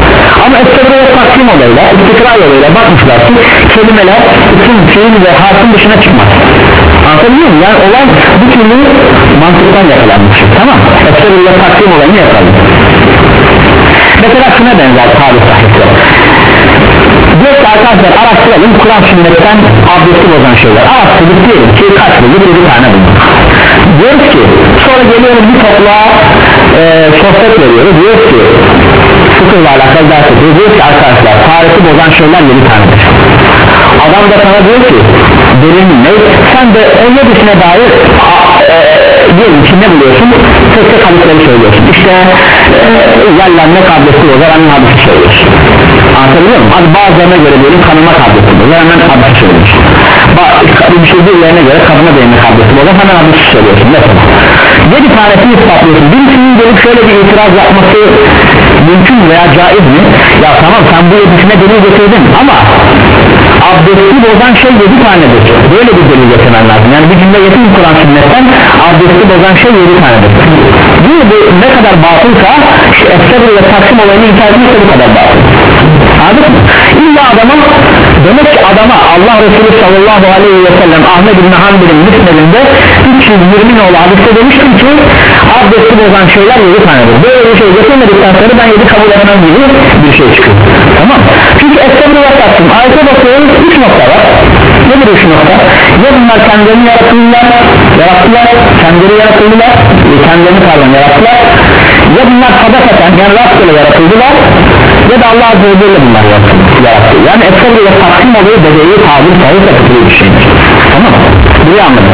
Ama estebri ve taksim olayla, istikrar yoluyla bakmışlar ki kelimeler isim, fiil ve harfin dışına çıkmaz. Anlatabiliyor muyum? Yani olay bu türlü mantıktan yakalanmış. Tamam, estebri ve taksim olayını yapalım. Mesela şuna benzer tarih sahipleri. Diyor ki arkadaşlar araştıralım Kur'an sünnetten abdesti bozan şeyler. Araştırdık diyelim ki kaç bulduk, yedi tane bulduk. Diyoruz ki sonra geliyoruz bir topluğa e, sohbet veriyoruz. Diyoruz ki fıkıhla alakalı ders ediyoruz. Diyoruz ki arkadaşlar tarihi bozan şeyler yedi tanedir. Adam da sana diyor ki delil ne? Sen de on yedisine dair e, diyelim ki ne buluyorsun? Tek tek hadisleri söylüyorsun. İşte e, yerlenme kablesi bozar hemen hadisi söylüyorsun. Anlatabiliyor muyum? Hadi bazılarına göre diyelim kanıma kablesi bozar hemen hadisi söylüyorsun. Bir şey değillerine göre kadına değme kablesi bozar hemen hadisi söylüyorsun. Mesela yedi tanesini ispatlıyorsun. Birisinin gelip şöyle bir itiraz yapması mümkün veya caiz mi? Ya tamam sen bu yedisine delil getirdin ama abdesti bozan şey yedi tanedir. Böyle bir delil getirmen lazım. Yani bir cümle getirin Kur'an sünnetten abdesti bozan şey yedi tanedir. Bu, bu ne kadar batılsa estebri ve taksim olayını inkar etmekse bu kadar batıl. Anladın mı? İlla adama demek ki adama Allah Resulü sallallahu aleyhi ve sellem Ahmed İbn Hanbel'in müsnedinde üç yüz yirmi nolu hadiste demiştim ki abdesti bozan şeyler yedi tanedir. Böyle bir şey getirmedikten sonra ben yedi kabul etmem gibi bir şey çıkıyor. Tamam. Çünkü estebri ve taksim ayete bakıyoruz üç nokta var. Nedir üç nokta? Ya bunlar kendilerini yaratıldılar, yarattılar, kendileri yaratıldılar, kendilerini pardon yarattılar. Ya bunlar sadakaten yani rastgele yaratıldılar ya da Allah Azze ve Celle bunlar yarattı. Yani estebri ve taksim oluyor bedeyi tabir sahip yapılı bir şeydir. Tamam mı? Burayı anladım.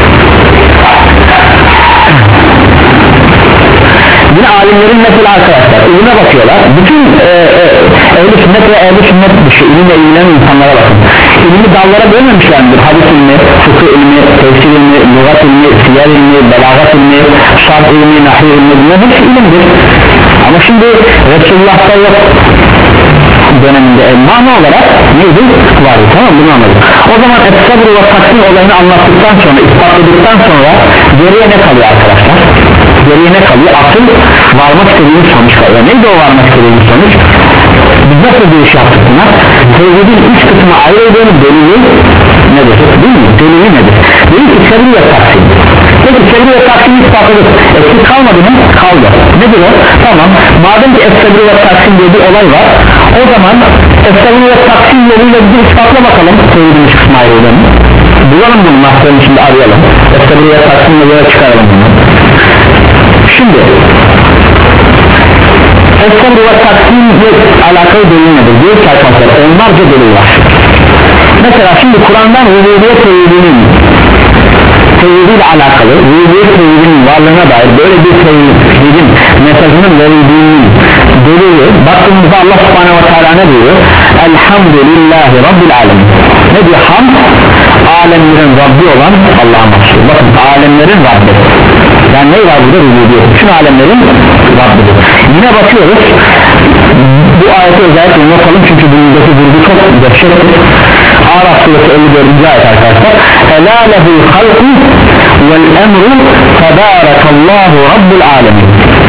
Yine alimlerin mesela arkadaşlar ilme bakıyorlar. Bütün e, e, ehl-i sünnet ve ehl-i sünnet dışı ilimle ilgilenen insanlara bakın. İlmi dallara bölmemişlerdir. Hadis ilmi, fıkıh ilmi, tefsir ilmi, lügat ilmi, siyer ilmi, belagat ilmi, şart ilmi, nahiy ilmi, bunlar hepsi ilimdir. Ama şimdi Resulullah'ta yok döneminde e, mana olarak neydi? Var. Tamam bunu anladık. O zaman estebri ve taksim olayını anlattıktan sonra, ispatladıktan sonra geriye ne kalıyor arkadaşlar? Geriye ne kalıyor? Asıl varmak istediğimiz sonuç kalıyor. Neydi o varmak istediğimiz sonuç? Biz nasıl bir iş yaptık buna? Tevhidin üç kısmı ayrıldığını delili nedir? Değil mi? Delili nedir? Değil ki sevri ve taksim. Peki sevri ve taksim ispatladık. Eksik kalmadı mı? Kaldı. Nedir o? Tamam. Madem ki sevri ve taksim diye bir olay var, o zaman sevri ve taksim yoluyla bir ispatla bakalım. Tevhidin üç kısmı ayrıldığını. Bulalım bunu mahtarın içinde arayalım. Sevri ve taksim yoluyla çıkaralım bunu. Şimdi estebri ve taksimle alakalı delil nedir? Diyor ki arkadaşlar onlarca delil var. Mesela şimdi Kur'an'dan rububiyet tevhidinin tevhidiyle alakalı rububiyet tevhidinin varlığına dair böyle bir tevhidin mesajının verildiğinin delili baktığımızda Allah subhanehu ve teala ne diyor? Elhamdülillahi Rabbil alemin. Ne diyor? Hamd alemlerin Rabbi olan Allah'a mahsus. Bakın alemlerin Rabbi. Yani ne var burada? Rububiyet. Bütün alemlerin Rabbidir. Yine bakıyoruz. Bu ayeti özellikle notalım çünkü bundaki vurgu çok dehşettir. Araf suresi elli dördüncü ayet arkadaşlar. Elâ lehul halku vel emru tebârekallahu rabbul alemin.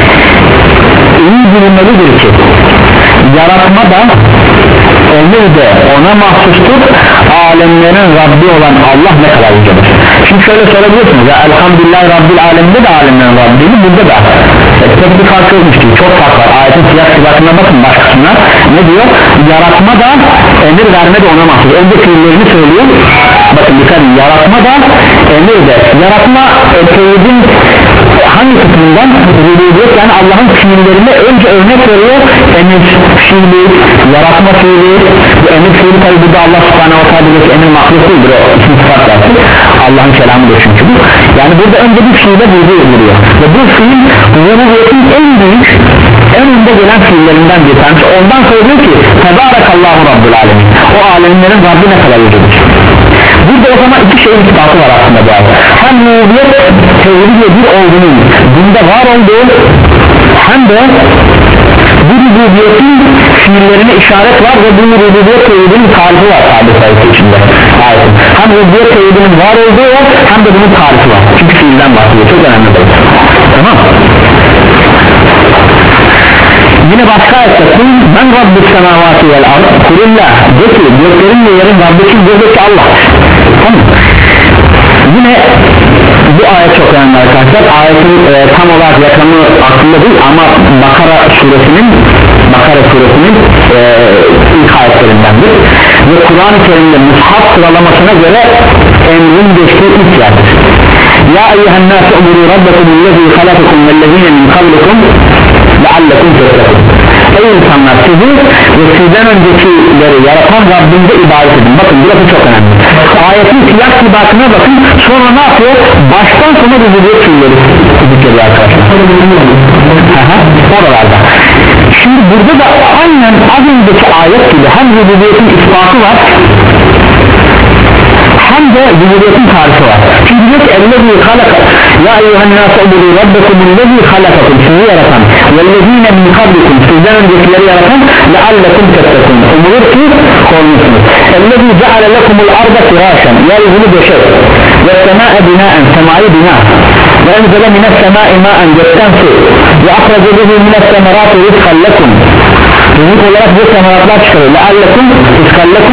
İyi bilinmelidir ki yaratma da emir de ona mahsustur. Alemlerin Rabbi olan Allah ne kadar yücedir. Şimdi şöyle sorabilirsiniz ya elhamdülillah Rabbil aleminde de alemlerin Rabbi'ni burada da e, tek bir fark yokmuş gibi çok fark var. Ayetin siyah sıfatına bakın başkasına ne diyor? Yaratma da emir verme de ona mahsus. Önce fiillerini söylüyor. Bakın dikkat yaratma da emir de. Yaratma e, tevhidin hangi kısmından? Rububiyet yani Allah'ın fiillerine önce örnek veriyor. Emir fiili, yaratma fiili. Bu emir fiili tabi burada Allah subhanahu wa ta'ala'daki emir mahluk değildir. O isim sıfat dersi. Allah'ın kelamıdır çünkü bu. Yani burada önce bir fiile vurgu ediliyor. Ve bu fiil rububiyetin en büyük en önde gelen fiillerinden bir tanesi. Ondan sonra diyor ki Tebârekallahu Rabbul alemin. O alemlerin Rabbi ne kadar yücedir. Burada o zaman iki şeyin ispatı var aslında bu ayet. Hem rububiyet tevhid bir olduğunun bunda var olduğu hem de bu rububiyetin fiillerine işaret var ve bu rububiyet tevhidinin tarifi var tabi sayısı içinde. Ayetin. Hem rububiyet tevhidinin var olduğu var hem de bunun tarifi var. Çünkü fiilden bahsediyor. Çok önemli değil. Tamam. Yine başka ayette kul men rabbus semavati vel ard kulillah de ki göklerin ve yerin Rabbi kim? Buradaki Allah. Tamam. Yine bu ayet çok önemli arkadaşlar. Ayetin e, tam olarak rakamı aklımda değil ama Bakara suresinin Bakara suresinin e, ilk ayetlerindendir ve Kur'an-ı Kerim'de mushaf sıralamasına göre emrin geçtiği ilk yerdir. Ya eyyühen nâse umuru rabbekumüllezî halakakum vellezîne min kablikum leallekum tettekûn. Ey insanlar, sizi ve sizden öncekileri yaratan Rabbimize ibadet edin. Bakın burası çok önemli. Ayetin silah sibakına bakın, sonra ne yapıyor? Baştan sona rububiyet fiilleri zikrediyor arkadaşlar. Aha, oralarda. Şimdi burada da aynen az önceki ayet gibi hem rububiyetin ispatı var hem de rububiyetin tarifi var. Çünkü diyor ki ellezî halaka ya eyyühennâse ubudu rabbekumullezî halakakum, sizi yaratan vellezîne min kablikum, sizden öncekileri yaratan leallekum tettekûn, umulur ki korunursunuz. Ellezî ceale lekumul arda firâşen, yeryüzünü döşek ve semâe binâen, semayı bina ve enzele mines semâi mâen, gökten su ve ahrece bihi mines semerâti rizkan lekum, rızık olarak bu semeratlar çıkarıyor. leallekum rizkan lekum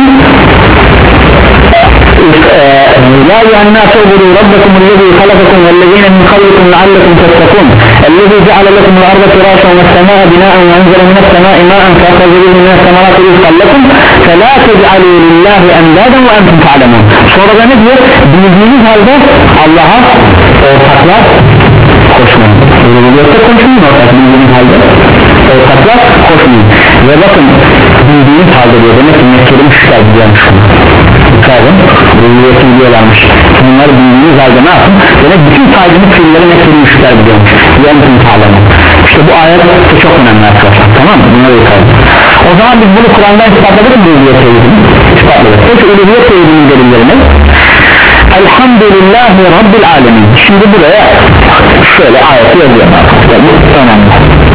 يا أيها الناس اعبدوا ربكم الذي خلقكم والذين من قبلكم لعلكم تتقون الذي جعل لكم الأرض فراشا والسماء بناء وأنزل من السماء ماء فأخرج به من الثمرات رزقا لكم فلا تجعلوا لله أندادا وأنتم تعلمون. Sonra da ne diyor? Bildiğiniz halde Allah'a ortaklar koşmayın. Rububiyette koşmayın, ortak bildiğiniz halde ortaklar koşmayın. Ve bakın bildiğiniz halde diyor, demek ki mekkeli müşrikler biliyormuş. Dikkatin rububiyeti biliyorlarmış. Bunları bildiğiniz halde ne yapın? Demek bütün saydığımız fiilleri mekkeli müşrikler biliyormuş. Yanıtın sağlamı. İşte bu ayet çok önemli arkadaşlar, tamam mı? Bunları yıkayalım. O zaman biz bunu Kur'an'dan ispatladık mı rububiyet tevhidini? İspatladık. Peki rububiyet tevhidinin delillerini Elhamdülillahi Rabbil Alemin. Şimdi buraya şöyle ayeti yazıyorum arkadaşlar, bu önemli.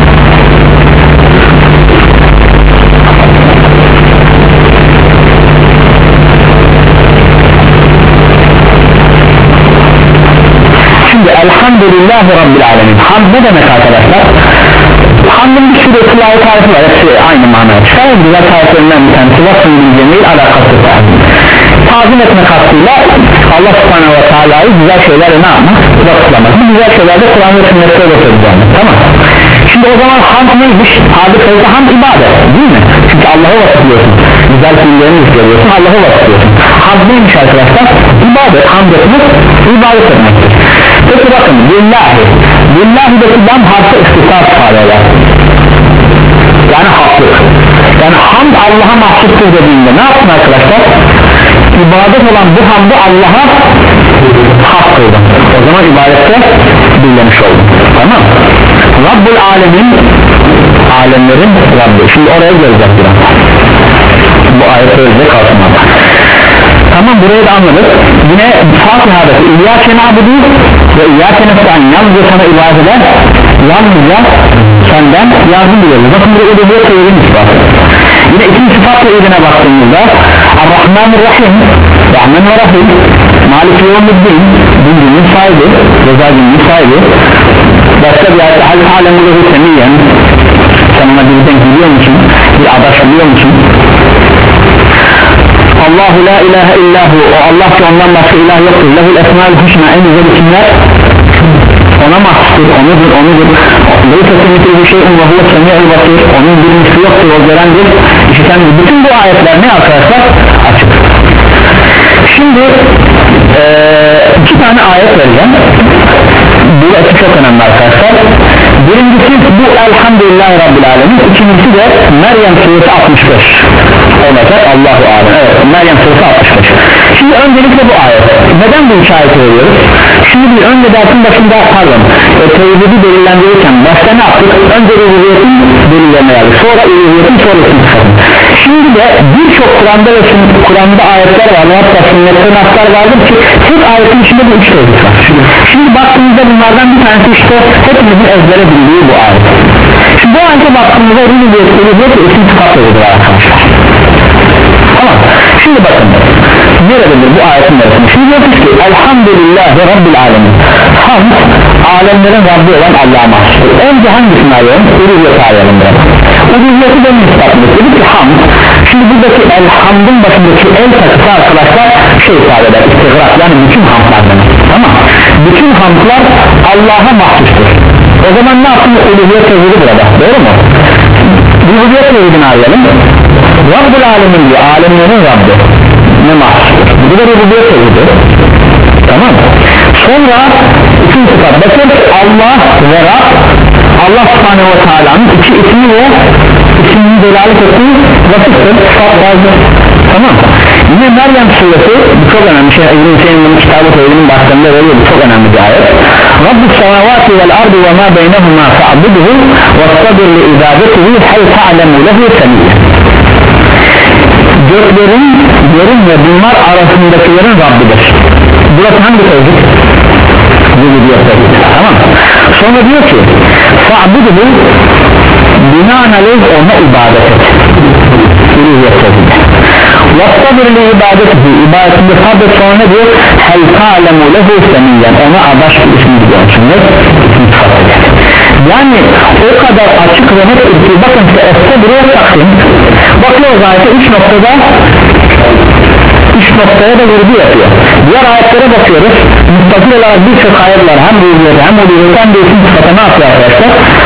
Şimdi Elhamdülillahi Rabbil Alemin. Hamd ne demek arkadaşlar? Hamdın bir sürü kılağı tarifi var, hepsi aynı manaya çıkar. Güzel tariflerinden bir tanesi vasfın bileceğiyle alakası var. Tazim etme kastıyla Allah subhanahu ve teala'yı güzel şeylerle ne yapmak? Vasıflamak. Bu güzel şeylerde Kur'an ve sünnette vasıflayacağım. Tamam. Şimdi o zaman hamd neymiş? Harbi sözde hamd ibadet değil mi? Çünkü Allah'ı vasıflıyorsun. Güzel fiillerini yüklüyorsun, Allah'ı vasıflıyorsun. Hamd neymiş arkadaşlar? İbadet, hamd etmek, ibadet etmektir. Peki bakın, lillahi lillahi'deki lam harfi istisas ifade yani haklık. Yani hamd Allah'a mahsustur dediğinde ne yapsın arkadaşlar? İbadet olan bu hamdı Allah'a hak kıldı. O zaman ibadette birlemiş oldu. Tamam. Rabbul Alemin, alemlerin Rabbi. Şimdi oraya geleceğiz biraz. Bu ayet öyle kalsın. Tamam, burayı da anladık. Yine Fatiha'daki İyyâke na'budu ve İyyâke nestaîn, yalnızca sana ibadet eder, yalnızca senden yardım diliyoruz. Bakın burada uluhiyet tevhidin ispatı. Yine ikinci sıfat tevhidine baktığımızda Ar-Rahmanir-Rahim, Rahman ve Rahim, Malik-i Yevmiddin, dininin sahibi, reza dininin sahibi. Başka bir ayette hal alemuluhu semiyyen, sen ona bir denk biliyor musun? Bir adaş biliyor musun? Allahu la ilahe illahu, o Allah ki ondan başka ilah yoktur. Lehul esmâ'l husnâ, en güzel isimler ona mahsustur, onudur, onudur. Leysa kemithlihi bir şeyin ve huve semî'ul basîr, onun bir misli yoktur, o görendir, işitendir. Bütün bu ayetler ne arkadaşlar? Açık. Şimdi ee, iki tane ayet vereceğim. Bu açık çok önemli arkadaşlar. Birincisi bu Elhamdülillahi Rabbil Alemin, ikincisi de Meryem suresi altmış beş olacak. Allahu alem. Evet, Meryem suresi altmış beş. Şimdi öncelikle bu ayet. Neden bu iki ayeti veriyoruz? Şimdi bir önce dersin başında pardon e, tevhidi belirlendirirken başta ne yaptık? Önce rububiyetin belirlenmeye aldık. Sonra rububiyetin sonrasını çıkardık. Şimdi de birçok Kur'an'da ve Kur'an'da ayetler var. Hatta sünnette naslar vardır ki tek ayetin içinde bu üç tevhid var. Şimdi baktığımızda bunlardan bir tanesi işte hepimizin ezbere bildiği bu ayet. Şimdi bu ayete baktığımızda rububiyet, rububiyet ve isim sıfat tevhididir arkadaşlar. Tamam. Şimdi bakın nerededir bu ayetin arasında? Şimdi diyoruz ki Elhamdülillahi Rabbil Alemin. Hamd alemlerin Rabbi olan Allah'a mahsustur. Önce hangisini arayalım? Rububiyet arayalım. uluhiyeti de ispatlıyor. Dedi ki hamd, şimdi buradaki elhamdın başındaki el takısı arkadaşlar şey ifade eder, istigrak, yani bütün hamdlar demek, tamam. Bütün hamdlar Allah'a mahsustur. O zaman ne yaptın? Uluhiyet tevhidi burada, doğru mu? Uluhiyet tevhidini arayalım. Rabbul alemin diyor, alemlerin Rabbi ne mahsustur? Bu da uluhiyet tevhidi, tamam. Sonra ikinci sıfat, bakın Allah ve Rab, Allah subhanehu ve teala'nın iki ismi ve ismini delalet ettiği vasıftır, sıfat bazı, tamam. Yine Meryem suresi, bu çok önemli şey, İbn-i Hüseyin'in kitabı tevhidinin başlarında veriyor, bu çok önemli bir ayet. Rabbus semavati vel ardı ve ma beynehuma fa'buduhu ve sabir li ibadetihi hel ta'lemu lehu semiyye. Göklerin, yerin ve bunlar arasındakilerin Rabbidir. Burası hangi tevhid? Tamam. Sonra diyor ki fa'buduhu binaenaleyh ona ibadet et. Uluhiyet tevhidi. وَاسْتَبِرْ لِعِبَادَتِهِ ibadetinde sabret, sonra diyor hel ta'lemu lehu semiyyen, ona adaş bir ismi biliyorsun. Yani o kadar açık ve net ki bakın size esne buraya takdim bakıyoruz ayete üç noktada üç noktaya da vurgu yapıyor. Diğer ayetlere bakıyoruz, mutlaka olarak birçok ayetler hem vurguyor hem oluyor hem de isim sıfata ne yapıyor arkadaşlar?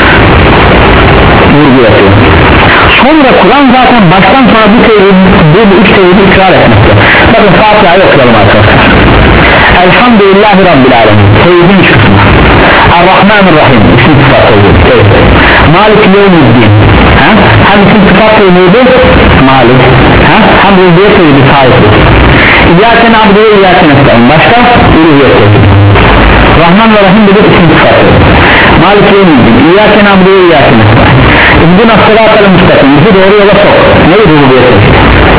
Vurgu yapıyor. Sonra Kur'an zaten baştan sonra bu tevhid, bu üç tevhidi ikrar etmekte. Bakın Fatiha'yı okuyalım arkadaşlar. Elhamdülillahi Rabbil Alemin, tevhidin üç kısmı. Er-Rahmanir-Rahim, isim sıfat tevhidi. Malik Yevmiddin, hem isim sıfat tevhidi Malik, hem uluhiyet tevhidi sahiptir. İyyâke na'budu ve iyyâke nestaîn, başka uluhiyet tevhidi. Rahman ve Rahim dedi isim sıfat tevhidi. Malik Yevmiddin, İyyâke na'budu ve iyyâke nestaîn. İbn-i Sırat-ı Müstakim, bizi doğru yola sok. Nedir uluhiyet tevhidi?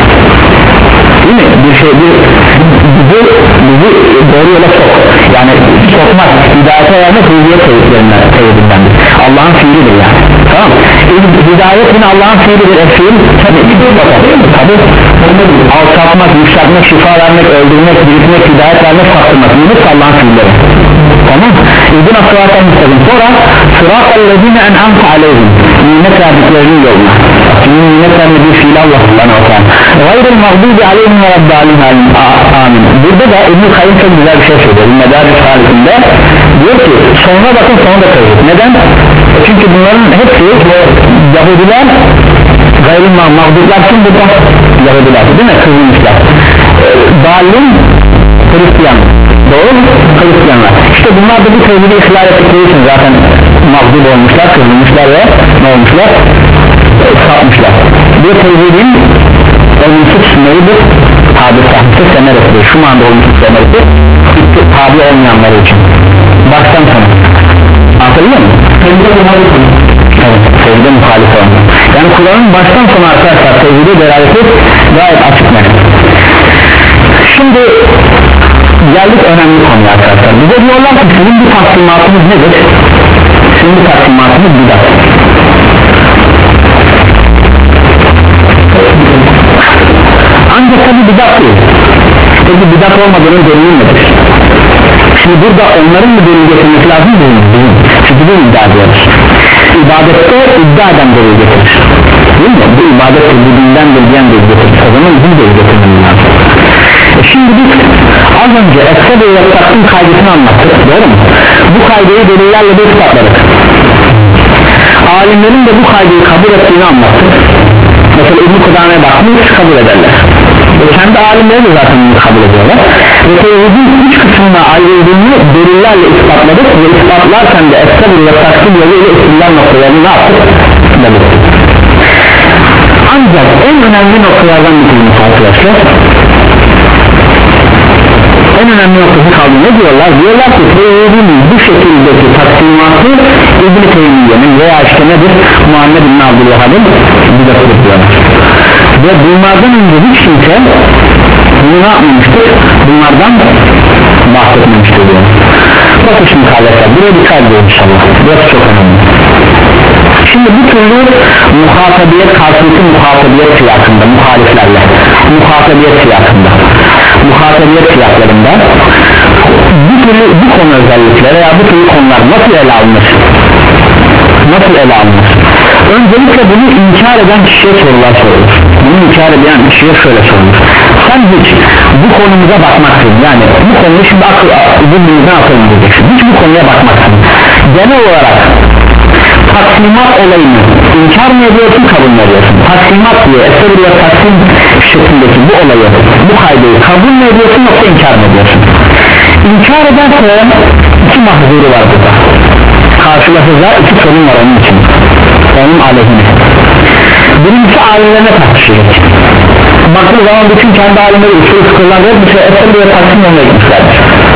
Değil mi? Bir şey, bir, bizi, bizi doğru yola sok. Yani sokmak, hidayete vermek uluhiyet tevhidindendir. Allah'ın fiilidir yani. Tamam. Hidayet yine Allah'ın fiilidir. E fiil tabi tabi alçaltmak, yükseltmek, şifa vermek, öldürmek, diriltmek, hidayet vermek, saptırmak. Yunus Allah'ın fiilleri. Tamam. İbn-i Sırat-ı Müstakim. Sonra Sırat-ı en'amte aleyhim, nimet verdiklerinin yoluna. Nimet vermediği fiil Allah subhanahu wa ta'ala. Gayril mağdubi aleyhim ve rabbâlihim amin. Burada da İbn-i Kayyum çok güzel bir şey söylüyor. Medarij halinde diyor ki sonra bakın sonra da tevhid. Neden? Çünkü bunların hepsi Yahudiler, gayril mağdublar kim burada? Yahudiler değil mi? Kızılmışlar. Dalin Hristiyan. Doğru mu? Hristiyanlar. İşte bunlar da bu tevhidi ihlal ettikleri için zaten mağdub olmuşlar, kızılmışlar ve ne olmuşlar? Sapmışlar. Bu tevhidin olmuşluk neyidir? Tabi sahipte semeresidir. Şu anda olmuşluk semeresi tabi olmayanlar için. Baştan sona. Anlatabiliyor musun? Tevhide muhalif olun. Evet, tevhide muhalif olun. Yani Kur'an'ın baştan sona arkadaşlar tevhide delaleti gayet açık net. Şimdi geldik önemli konuya arkadaşlar. Bize diyorlar ki sizin bir taksimatınız nedir? Sizin bir taksimatınız bidat. Ancak tabi bidat değil. Peki bidat olmadığının delili nedir? Şimdi burada onların mı delil getirmesi lazım değil mi? Çünkü bu iddia ediyoruz. İbadette iddia eden delil getirir. Değil mi? Bu ibadette bu dindendir diyen delil getirir. O zaman bizim delil getirmemiz lazım. E şimdi biz az önce ekse ve yaklaştığın kaydetini anlattık. Doğru mu? Bu kaydeyi delillerle de ispatladık. Alimlerin de bu kaydeyi kabul ettiğini anlattık. Mesela İbn-i Kudame'ye bakmış kabul ederler. E kendi alimleri de zaten bunu kabul ediyorlar. Ve tevhidin üç kısmına ayrıldığını delillerle ispatladık ve ispatlarken de esnafı ve taksim yoluyla istiller noktalarını ne yaptık? Belirttik. Ancak en önemli noktalardan bir tanesi arkadaşlar, en önemli noktası kaldı. Ne diyorlar? Diyorlar ki tevhidin bu şekildeki taksimatı İbn-i Teymiye'nin veya işte nedir? Muhammed bin Abdülvahhab'ın bidatı diyorlar. Ve bunlardan önce hiç kimse bunu ne yapmamıştır? Bunlardan bahsetmemiştir diyor. Bakın şimdi kardeşler, buraya dikkat edin inşallah. Burası çok önemli. Şimdi bu türlü muhatabiyet, karşılıklı muhatabiyet siyasında, muhaliflerle muhatabiyet siyasında muhatabiyet siyaslarında bu türlü bu konu özellikleri veya bu türlü konular nasıl ele alınır? Nasıl ele alınır? öncelikle bunu inkar eden kişiye sorular sorulur. Bunu inkar eden kişiye şöyle sorulur: sen hiç bu konumuza bakmaksın, yani bu konuyu şimdi akıl zihnimizden atalım diyeceksin, hiç bu konuya bakmaksın, genel olarak taksimat olayını inkar mı ediyorsun, kabul mü ediyorsun? Taksimat diye eseri ve taksim şeklindeki bu olayı, bu kaydı kabul mü ediyorsun yoksa inkar mı ediyorsun? İnkar ederse iki mahzuru var burada, karşılaşacağı iki sorun var onun için, onun aleyhine. Birincisi alimlerine tartışacak. Baktığı zaman bütün kendi alimleri usul fıkırlar ve bir şey eseri ve taksim olmaya gitmişlerdir.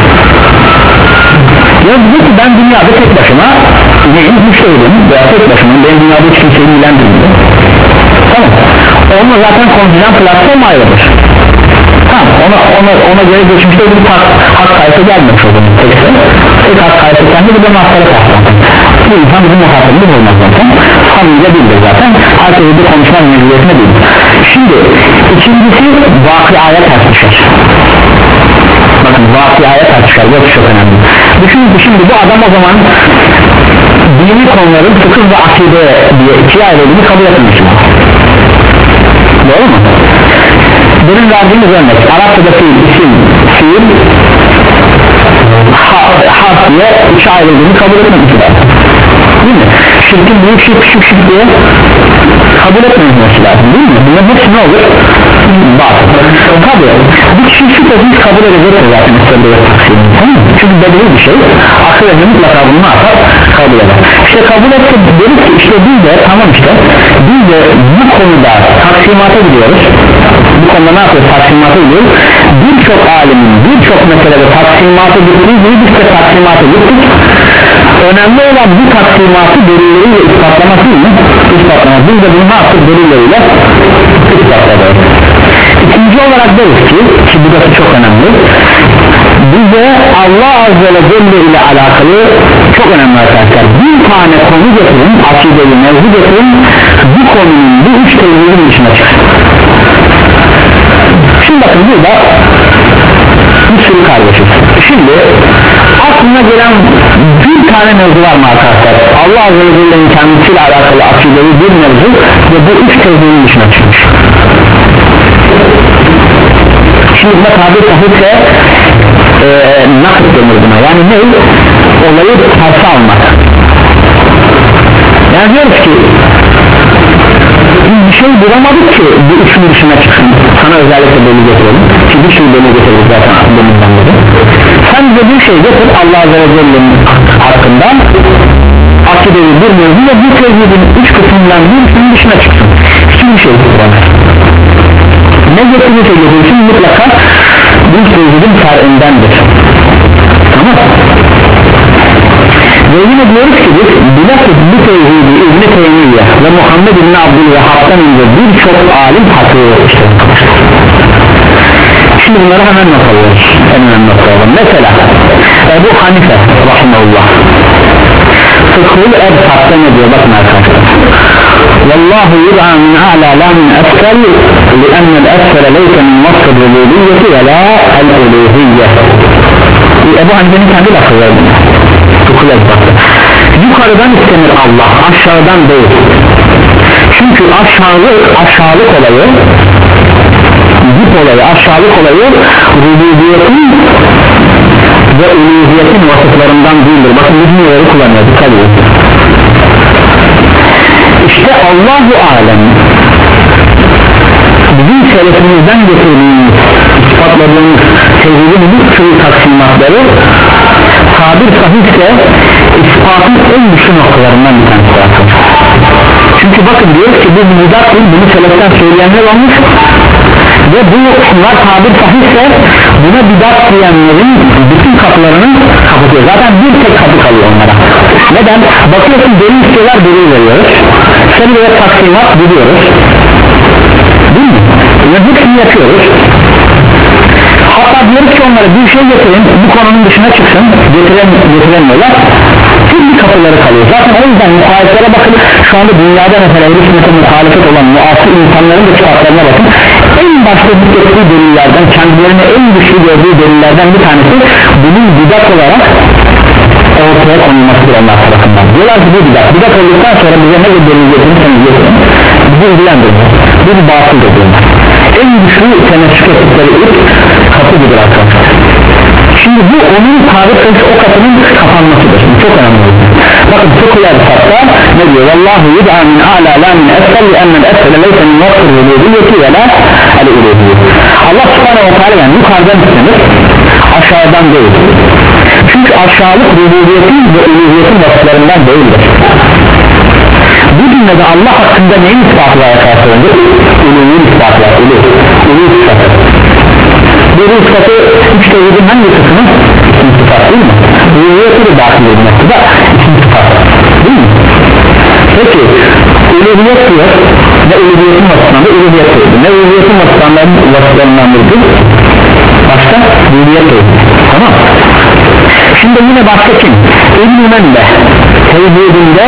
Ya diyor ki ben dünyada tek başıma neyim, müşterim veya tek başıma, benim dünyada hiç kimseyi ilgilendirmiyor. Tamam, onunla zaten konfidan platform ayrıdır. Tamam, ona, ona, ona göre geçmişte bir hak, hak kayısı gelmemiş olur tekse, tek hak kayısı kendi bir de mahkere platform. Bu insan bizim muhatabımız olmaz zaten, hamile değildir zaten, herkese bir konuşma mecburiyetine değil. Şimdi ikincisi vakıaya ters düşer. Bakın vakıaya ters düşer, bu çok önemli. Düşünün ki şimdi bu adam o zaman dini konuların fıkıh ve akide diye ikiye ayrıldığını kabul etmiş. Doğru mu? Benim verdiğimiz örnek Arapçada fiil, isim, fiil harf diye ikiye ayrıldığını kabul etmemiş. Değil mi? Şirkin büyük şirk, küçük şirk diye kabul etmemesi lazım, değil mi? Bunların hepsi ne olur? Batıl. Tabi bir kişi şüphesiz kabul edecektir zaten istediği taksimi, çünkü bedeli bir şey, akıl edin mutlaka bunu ne yapar? Kabul eder. İşte kabul etti dedik ki işte biz de tamam işte biz de bu konuda taksimata gidiyoruz, bu konuda ne yapıyoruz? Taksimata gidiyoruz. Birçok alimin birçok meselede taksimata gittiği gibi biz de taksimata gittik. Önemli olan bu taksimatı delilleriyle ispatlaması değil mi? İspatlaması. Biz de bunu ne yaptık? Delilleriyle ispatladık. İkinci olarak deriz ki, ki bu da çok önemli, bize Allah Azze ve Celle ile alakalı çok önemli arkadaşlar, bir tane konu getirin, akideyi mevzu getirin, bu konunun bu üç tevhidin dışına çıkın. Şimdi bakın burada bir sürü kardeşiz. Şimdi aklına gelen bir tane mevzu var mı arkadaşlar? Allah Azze ve Celle'nin kendisiyle alakalı akideyi bir mevzu ve bu üç tevhidin dışına çıkmış. Şimdi buna tabir sahipse e, nakit denir buna, yani ne? Olayı tersi almak. Yani diyoruz ki bir şey bulamadık ki bu üçün dışına çıksın, sana özellikle belli getirelim ki bir şey belli getirdik zaten aklımızdan beri. Sen de bir şey getir Allah Azze ve Celle'nin hakkından akideyi bir mevzu ve bu tevhidin üç kısmından bir üçünün dışına çıksın, hiçbir şey bulamaz. Ne getirirse getirsin mutlaka bu tevhidin far'ındandır. Tamam. Ve yine diyoruz ki biz bilakis bu tevhidi İbn-i Teymiye ve Muhammed İbn-i Abdülvehhab'dan önce birçok alim haklı işte. Şimdi bunları hemen not alıyoruz. En önemli nokta olan mesela Ebu Hanife rahimahullah Fıkhul Ebsat'ta ne diyor? Bakın arkadaşlar, Vallahu yud'a min a'la la min esfel li'enne el-esfele leyse min vasfı rububiyeti ve la el-uluhiyye. Ebu Hanife'nin kendi lafı verdi. Fıkhul Ebsat'ta yukarıdan istenir Allah, aşağıdan değil. Çünkü aşağılık, aşağılık olayı dip olayı, aşağılık olayı rububiyetin ve uluhiyetin vasıflarından değildir. Bakın biz niyeleri kullanıyor, dikkat edin. İşte Allahu alem bizim selefimizden getirdiğimiz, ispatladığımız tevhidin bu tür taksimatları tabir sahipse ispatın en güçlü noktalarından bir tanesi var. Çünkü bakın diyoruz ki bu müdat değil, bunu seleften söyleyenler olmuş ve bu bunlar tabir sahipse buna bidat diyenlerin bütün kapılarını kapatıyor. Zaten bir tek kapı kalıyor onlara. Neden? Bakıyorsun delil istiyorlar, delil veriyoruz. Seni böyle taksimat biliyoruz. Değil mi? Ve hepsini yapıyoruz. Hatta diyoruz ki onlara bir şey getirin, bu konunun dışına çıksın, getiren, getiremiyorlar. Tüm kapıları kalıyor. Zaten o yüzden muhaliflere bakın, şu anda dünyada mesela ehl-i sünnete muhalefet olan muasır insanların da kitaplarına bakın. En başta zikrettiği delillerden, kendilerine en güçlü gördüğü delillerden bir tanesi bunun bidat olarak ortaya konulmasıdır onlar tarafından. diyorlar ki bu bidat bidat olduktan sonra bize ne delileceğini sen diyorsun bizi ilgilendirmiyor bu bir batıldır diyorlar en güçlü temessük ettikleri ilk kapı budur arkadaşlar şimdi bu onun tabir ettiği o kapının kapanmasıdır çok önemli bakın fıkıhlar hatta ne diyor vallahu yud'a min a'la la min esfel li ennel esfel leyse min vasfır vücudiyeti ve la el-uluhiyet Allah subhanahu wa ta'ala yani yukarıdan istenir aşağıdan değil çünkü aşağılık rububiyetin ve uluhiyetin vasıflarından değildir bu cümlede Allah hakkında neyin ispatı var arkadaşlar uluhiyin ispatı var uluhi ispatı bu ispatı üç tevhidin hangi kısmı? İsim sıfat değil mi? uluhiyeti de dahil edilmesi de isim sıfat değil mi? peki uluhiyet diyor ve uluhiyetin vasıflarında uluhiyet diyor ne uluhiyetin vasıflarından biridir? başka uluhiyet diyor tamam şimdi yine başka kim? İbn-i Mende tevhidinde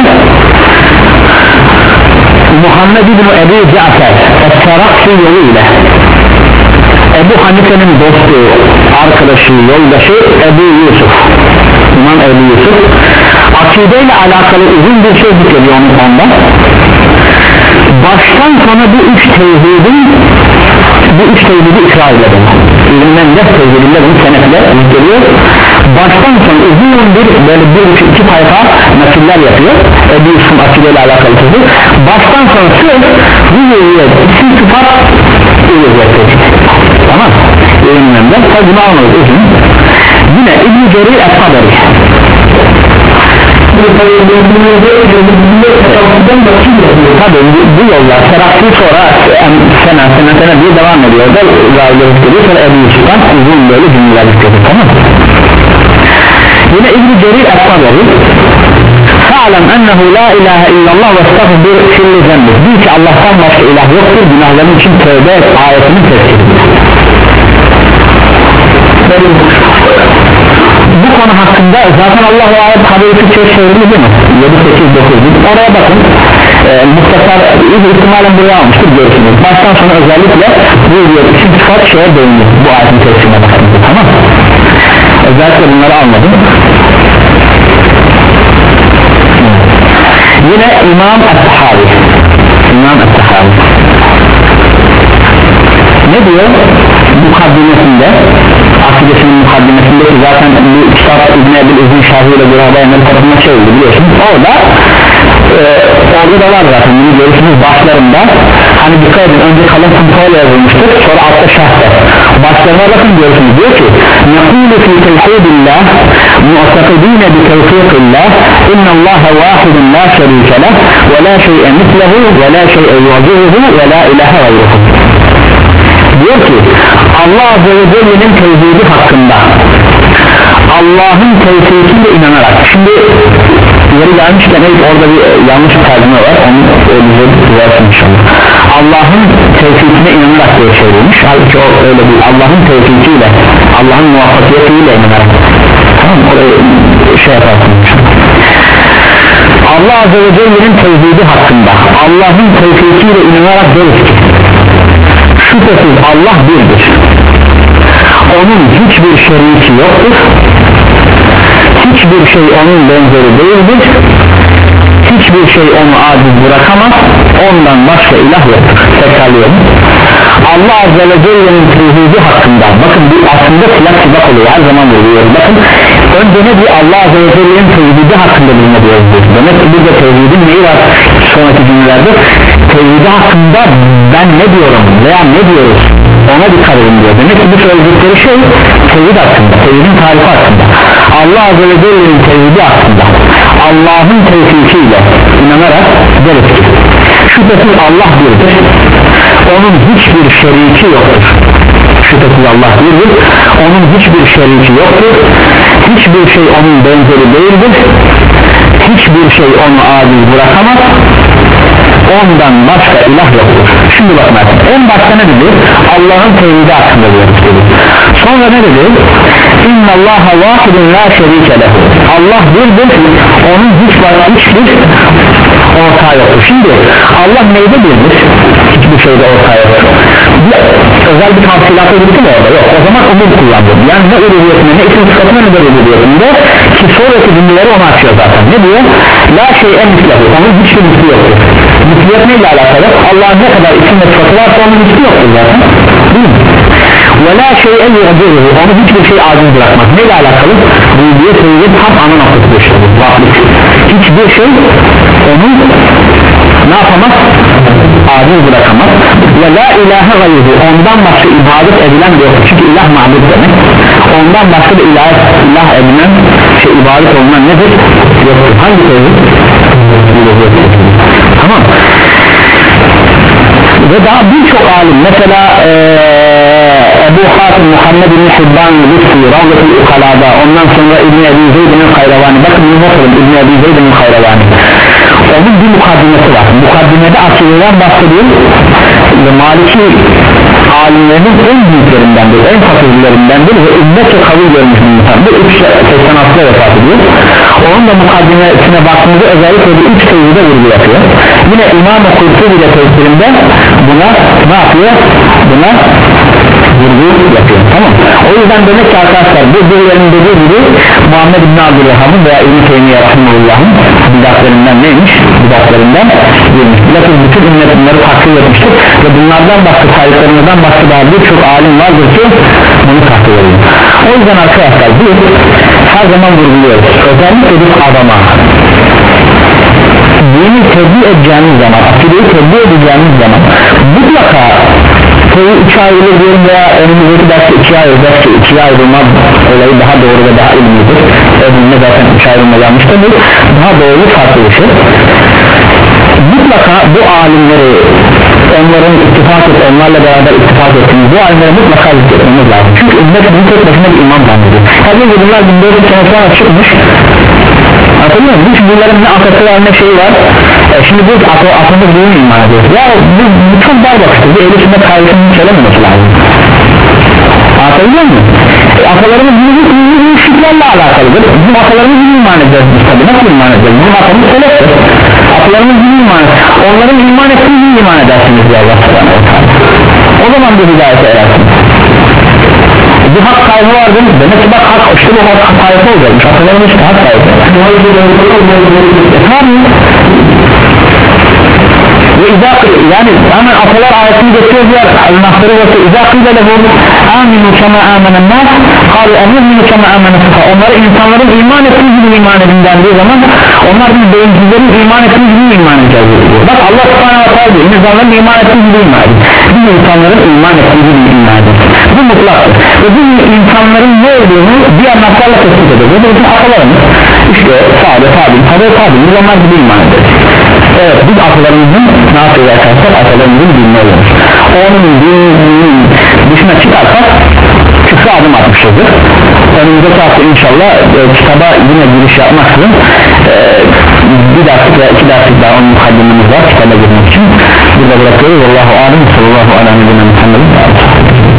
Muhammed İbn-i Ebu Cafer Es-Saraksi yoluyla Ebu Hanife'nin dostu, arkadaşı, yoldaşı Ebu Yusuf İmam Ebu Yusuf akideyle alakalı uzun bir şey zikrediyor onun ondan baştan sona bu üç tevhidin bu üç tevhidi ikrar edelim İlimden de tevhidinde bunu senetle zikrediyor baştan sona uzun bir böyle bir iki, iki sayfa nakiller yapıyor Ebu Yusuf'un akideyle alakalı tevhid baştan sona söz bu yoluyla isim sıfat uluhiyet tamam elimden tabi bunu almalıyız uzun yine İbn-i Cerir Es-Taberi tabi bu yollar Seraksi sonra sene sene sene diye devam ediyor da ravileri zikrediyor sonra Ebu Yusuf'tan uzun böyle cümleler zikrediyor tamam yine İbn-i Cerir Es-Taberi fa'lem ennehu la ilahe illallah ve estağfir kulli zenbi bil ki Allah'tan başka ilah yoktur günahların için tövbe et ayetinin tefsiridir bu konu hakkında zaten Allah-u ayet haberi Türkçe'ye çevrildi değil mi? yedi sekiz dokuz oraya bakın e, muhtasar ihtimalen buraya almıştır görürsünüz baştan sona özellikle bu diyor için sıfat şeye değinir bu ayetin tefsirine bakın tamam özellikle bunları almadım yine İmam Es-Sahavi İmam Es-Sahavi ne diyor mukaddimesinde akidesinin mukaddimesinde ki zaten bu kitap İbn-i Ebil İzin Şahı ile beraber Emre tarafından çevrildi biliyorsunuz orada e, orada da var zaten bunu görürsünüz başlarında hani dikkat edin önce kalın kumpoyla yazılmıştır sonra altta şahta başlarına bakın görürsünüz diyor ki nekulu fi tevhidillah mu'takidine bi tevfikillah innallaha vahidun la şerike leh ve la şey'e mislehu ve la şey'e yuvacihuhu ve la ilahe gayruhu diyor ki Allah Azze ve Celle'nin tevhidi hakkında Allah'ın tevhidiyle inanarak şimdi yeri gelmişken evet, orada bir yanlış bir tercüme var onu öyle düzeltin inşallah Allah'ın tevhidine inanarak diye çevrilmiş halbuki o öyle değil Allah'ın tevhidiyle Allah'ın muvaffakiyetiyle inanarak tamam orayı şey yaparsın Allah Azze ve Celle'nin tevhidi hakkında Allah'ın tevhidiyle inanarak deriz ki şüphesiz Allah birdir onun hiçbir şeriki yoktur hiçbir şey onun benzeri değildir hiçbir şey onu aciz bırakamaz ondan başka ilah yoktur tekrarlıyorum Allah Azze ve Celle'nin tevhidi hakkında bakın bu aslında silah silah oluyor her zaman vuruyoruz bakın önce ne diyor Allah Azze ve Celle'nin tevhidi hakkında bilme diyoruz demek ki burada tevhidin neyi var sonraki cümlelerde tevhidi hakkında ben ne diyorum veya ne diyoruz ona dikkat edin diyor demek ki bu söyledikleri şey tevhid hakkında tevhidin tarifi hakkında Allah Azze ve Celle'nin tevhidi hakkında Allah'ın tevhidiyle inanarak deriz ki şüphesiz Allah birdir onun hiçbir şeriki yoktur şüphesiz Allah birdir onun hiçbir şeriki yoktur hiçbir şey onun benzeri değildir hiçbir şey onu aciz bırakamaz ondan başka ilah yoktur şimdi bakın en başta ne dedi Allah'ın tevhidi hakkında diyoruz dedi sonra ne dedi innallaha vahidun la şerike lehu Allah birdir onun hiç var hiçbir ortağı yoktur şimdi Allah neyde birdir hiçbir şeyde ortağı yoktur özel bir tavsilatı birisi mi orada yok o zaman umum kullandım yani ne uluhiyetine ne isim sıfatına ne de uluhiyetinde ki sonraki cümleleri onu açıyor zaten. Ne diyor? La şey'e mislahu, onun hiçbir misli yoktur. Misliyet neyle alakalı? Allah'ın ne kadar isim ve sıfatı varsa onun misli yoktur zaten, değil mi? Ve la şey'e yu'aciruhu, onu hiçbir şey aciz bırakmaz. Neyle alakalı? Bu diye söyleyip tam ana noktası düşürdü. Hiçbir şey onu ne yapamaz? Aciz bırakamaz. Ve la ilahe gayruhu, ondan başka ibadet edilen de yoktur. Çünkü ilah ma'bud demek. Ondan başka da ilah, ilah edilen şey, ibadet olunan nedir? Yoktur. Hangi sözü? Tamam. Ve daha birçok alim, mesela ee, Ebu Hatim Muhammed bin Hibban Lütfi Ravzatul Ukalada, ondan sonra İbn-i Ebi Zeyd'in Hayravani, bakın bunu okuyun, İbn-i Ebi Zeyd'in Hayravani, onun bir mukaddimesi var. Mukaddimede akideden bahsediyor ve Maliki alimlerinin en büyüklerindendir, en fakirlerindendir ve ümmetle kabul görmüş bir insan. Bu üç seksen altıda vefat ediyor. Onun da mukaddimesine baktığımızda özellikle bir üç teyzide vurgu yapıyor. Yine İmam-ı Kurtubi ile tefsirinde buna ne yapıyor? Buna vurgu yapıyor. Tamam. O yüzden demek ki arkadaşlar bu birilerinin dediği gibi Muhammed İbn Abdülhamid'in veya İbn-i Teymiye Rahimullah'ın bidatlerinden neymiş? Bidatlerinden değilmiş. Lakin bütün ümmet bunları takdir etmiştir ve bunlardan başka sayıklarımızdan başka daha birçok alim vardır ki bunu takdir ediyor. O yüzden arkadaşlar biz her zaman vurguluyoruz. Özellikle bir adama dini tebliğ edeceğimiz zaman, akideyi tebliğ edeceğimiz zaman mutlaka koyu iki ayrılır diyorum veya önümüzdeki derste ikiye ayrılacak ki ikiye ayrılma olayı daha doğru ve daha ilmidir. Önümüzde zaten iki ayrılma yanlıştır, daha doğru farklı bir şey. Mutlaka bu alimleri, onların ittifak et, onlarla beraber ittifak ettiğimiz bu alimleri mutlaka zikretmemiz lazım. Çünkü ümmet bunu tek başına bir imam zannediyor. Tabii ki bunlar bin dört yüz sene sonra çıkmış. Hatırlıyor musun? Hiç bunların ne akası var ne şey var. E şimdi bu aklımda bunu iman ediyoruz. Ya bu, bu çok dar bakıştır. Bu ehl-i sünnet kaygısını söylememesi lazım. Hatırlıyor musun? E, akalarımız bu şüklerle alakalıdır. Bizim akalarımız bunu iman edeceğiz biz tabi. Nasıl iman edeceğiz? Bizim akamız seleftir. Akalarımız bunu iman edeceğiz. Onların iman ettiğini iman edersiniz diye Allah subhanahu wa ta'ala. O zaman bir hidayete erersiniz. Bir hak sahibi vardır. Demek ki bak hak, işte bu hak sahibi olacakmış. Akalarımız işte hak sahibi. E tabi. Ve izâ, yani hemen atalar ayetini getiriyor diğer al-Nahtarı ve izâ kîle lehum âminu kemâ âmenen nâs kâlu emûminu kemâ âmenen sıfâ, onlara insanların iman ettiği gibi iman edin dendiği zaman onlar biz beyinsizlerin iman ettiği gibi iman edeceğiz diyor. Bak Allah subhanahu wa ta'ala diyor, insanların iman ettiği gibi iman edin, biz insanların iman ettiği gibi iman edin. Bu mutlaktır ve bu insanların ne olduğunu diğer naslarla tespit ediyor. Bu bizim atalarımız işte sağda tabi tabi tabi biz onlar gibi iman ederiz. Evet, biz atalarımızın ne yapıyoruz arkadaşlar? Atalarımızın dinini alıyoruz. Onun dininin dışına çıkarsak küfre adım atmışızdır. Önümüzdeki hafta inşallah e, kitaba yine giriş yapmaksızın e, bir derslik veya iki derslik daha onun mukaddimimiz var kitaba girmek için. Burada bırakıyoruz. Allahu alem sallallahu aleyhi ve sellem.